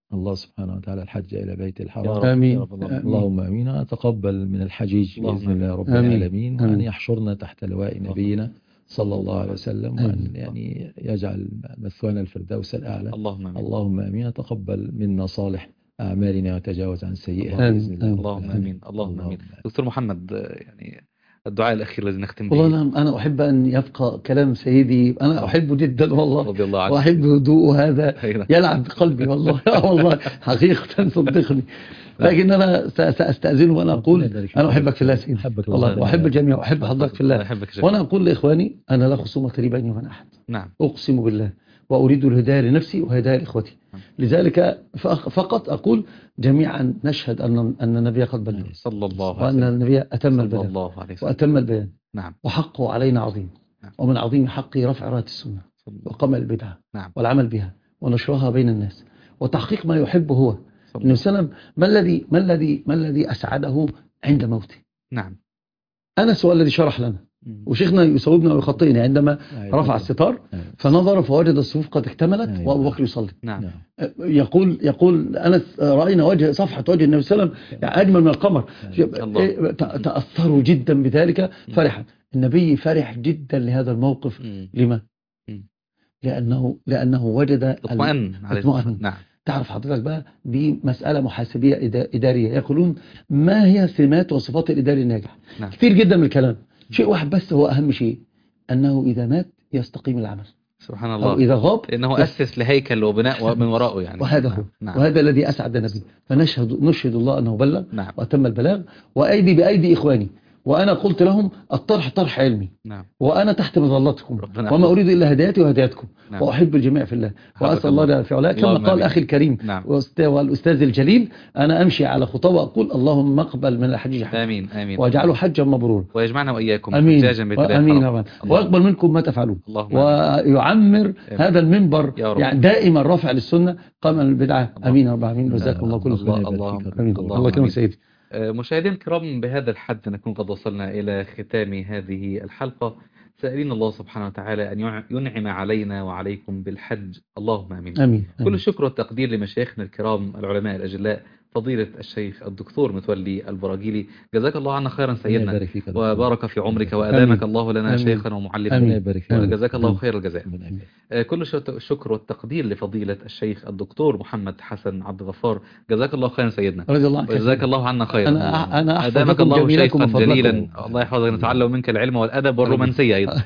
الله سبحانه وتعالى الحج إلى بيت يا الحرام. رب. آمين. يا رب اللهم آمين. اللهم آمين. تقبل من الحجيج اللهم بإذن الله رب آمين. العالمين، وأن آمين. يحشرنا تحت لواء نبينا صلى الله عليه وسلم، وأن آمين. يعني يجعل مثوانا الفردوس الأعلى. اللهم آمين. اللهم آمين. تقبل منا صالح أعمالنا وتجاوز عن سيئها آمين. بإذن الله. آمين. اللهم آمين. اللهم آمين. دكتور محمد، يعني الدعاء الأخير الذي نختم به. والله أنا أنا أحب أن يبقى كلام سيدي، أنا أحبه جدا والله، رضي الله عنه. وأحب هدوءه هذا أيوة. يلعب بقلبي والله. والله حقيقة صدقني. لكن أنا سأستأذنه وأنا أقول أنا أحبك في الله سيدي والله، وأحب الجميع وأحب حضرتك في الله. وأنا أقول لإخواني أنا لا خصومة لي بيني وبين أحد. نعم. أقسم بالله، وأريد الهداية لنفسي وهداية لإخوتي. لذلك فقط أقول جميعا نشهد أن أن النبي قد بلغ صلى الله عليه وأن وسلم. النبي أتم البلاغ الله عليه وسلم. وأتم البيان. نعم. وحقه علينا عظيم. نعم. ومن عظيم حقه رفع راية السنة وقمع البدعة. نعم. والعمل بها ونشرها بين الناس وتحقيق ما يحبه هو. النبي صلى الله عليه وسلم ما الذي ما الذي ما الذي أسعده عند موته؟ نعم. أنس هو الذي شرح لنا، وشيخنا يصوبنا ويخطئنا عندما رفع الستار فنظر فوجد الصفوف قد اكتملت وأبو بكر يصلي. نعم. يقول يقول أنس رأينا وجه صفحة وجه النبي صلى الله عليه وسلم يعني أجمل من القمر. تأثروا جدا بذلك فرحا. النبي فرح جدا لهذا الموقف. لما؟ لأنه لأنه وجد اطمئن. نعم. تعرف حضرتك بقى دي مسألة محاسبية إدارية، يقولون ما هي سمات وصفات الإداري الناجح؟ نعم. كتير جدا من الكلام، شيء واحد بس هو أهم شيء، أنه إذا مات يستقيم العمل. سبحان الله. أو إذا غاب إنه أسس لهيكل وبناء من وراءه يعني. وهذا هو. نعم. وهذا الذي أسعد النبي. فنشهد نشهد الله أنه بلغ. نعم. وأتم البلاغ، وأيدي بأيدي إخواني، وأنا قلت لهم الطرح طرح علمي. نعم. وأنا تحت مظلتكم وما أريد إلا هدايتي وهدايتكم. نعم. وأحب الجميع في الله وأسأل الله جل في علاه كما قال أخي الكريم. نعم. والأستاذ الجليل أنا أمشي على خطوة وأقول اللهم اقبل من الحجيج حجا. آمين آمين. واجعله حجا مبرورا ويجمعنا وإياكم حجاجا بيت الله. آمين آمين. وأقبل منكم ما تفعلون، ويعمر آمين. هذا المنبر يعني دائما رافع للسنة قام البدعة. آمين رب العالمين. جزاكم الله كل خير. الله الله يكرمك سيدي. مشاهدينا الكرام، بهذا الحد نكون قد وصلنا إلى ختام هذه الحلقة. سائلين الله سبحانه وتعالى أن ينعم علينا وعليكم بالحج. اللهم آمين. آمين. كل الشكر والتقدير لمشايخنا الكرام العلماء الأجلاء، فضيلة الشيخ الدكتور متولي البراجيلي، جزاك الله عنا خيرا سيدنا وبارك في عمرك وأدامك الله لنا شيخا ومعلما، وجزاك الله خير الجزاء. كل الشكر والتقدير لفضيلة الشيخ الدكتور محمد حسن عبد الغفار، جزاك الله خيرا سيدنا وجزاك الله عنا خيرا. أنا أنا أدامك الله شيخا جليلا، الله يحفظك، نتعلم منك العلم والأدب والرومانسية أيضا.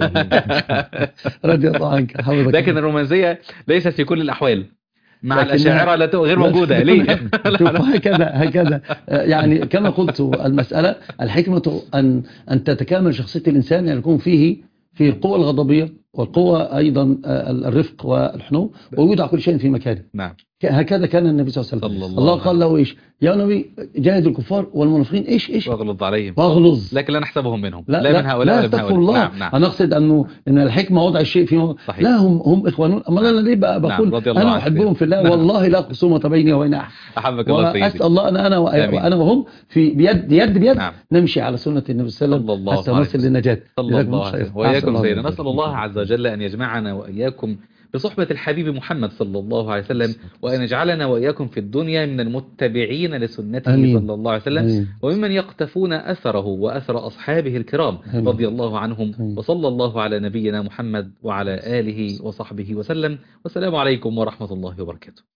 رضي الله عنك. لكن الرومانسية ليست في كل الأحوال، مع الأشاعرة لا غير موجودة. ليه؟ هكذا هكذا يعني كما قلت، المسألة الحكمة أن أن تتكامل شخصية الإنسان، يعني يكون فيه في القوة الغضبية والقوة أيضا الرفق والحنو، ويوضع كل شيء في مكانه. نعم. هكذا كان النبي صلى الله عليه وسلم. الله قال له إيش يا نبي؟ جاهد الكفار والمنافقين إيش إيش واغلظ عليهم واغلظ، لكن لا نحسبهم منهم، لا, لا, لا من هؤلاء ولا من هؤلاء. الله. نعم نعم. أنا أقصد أنه إن الحكمة وضع الشيء في صحيح. لا هم هم إخوانون، أما أنا ليه بقى بقول نعم. أنا أحبهم في الله. نعم. والله لا خصومة بيني وبين أحد. أحبك الله سيدي. وأسأل الله أن أنا وأنا وهم في بيد يد بيد نعم. نمشي على سنة النبي صلى الله عليه وسلم حتى نصل للنجاة. صلى الله عليه وسلم. وإياكم سيدنا. نسأل الله عز وجل أن يجمعنا وإياكم بصحبة الحبيب محمد صلى الله عليه وسلم، وأن يجعلنا وإياكم في الدنيا من المتبعين لسنته أمين. صلى الله عليه وسلم أمين. وممن يقتفون أثره وأثر أصحابه الكرام أمين. رضي الله عنهم أمين. وصلى الله على نبينا محمد وعلى آله وصحبه وسلم. والسلام عليكم ورحمة الله وبركاته.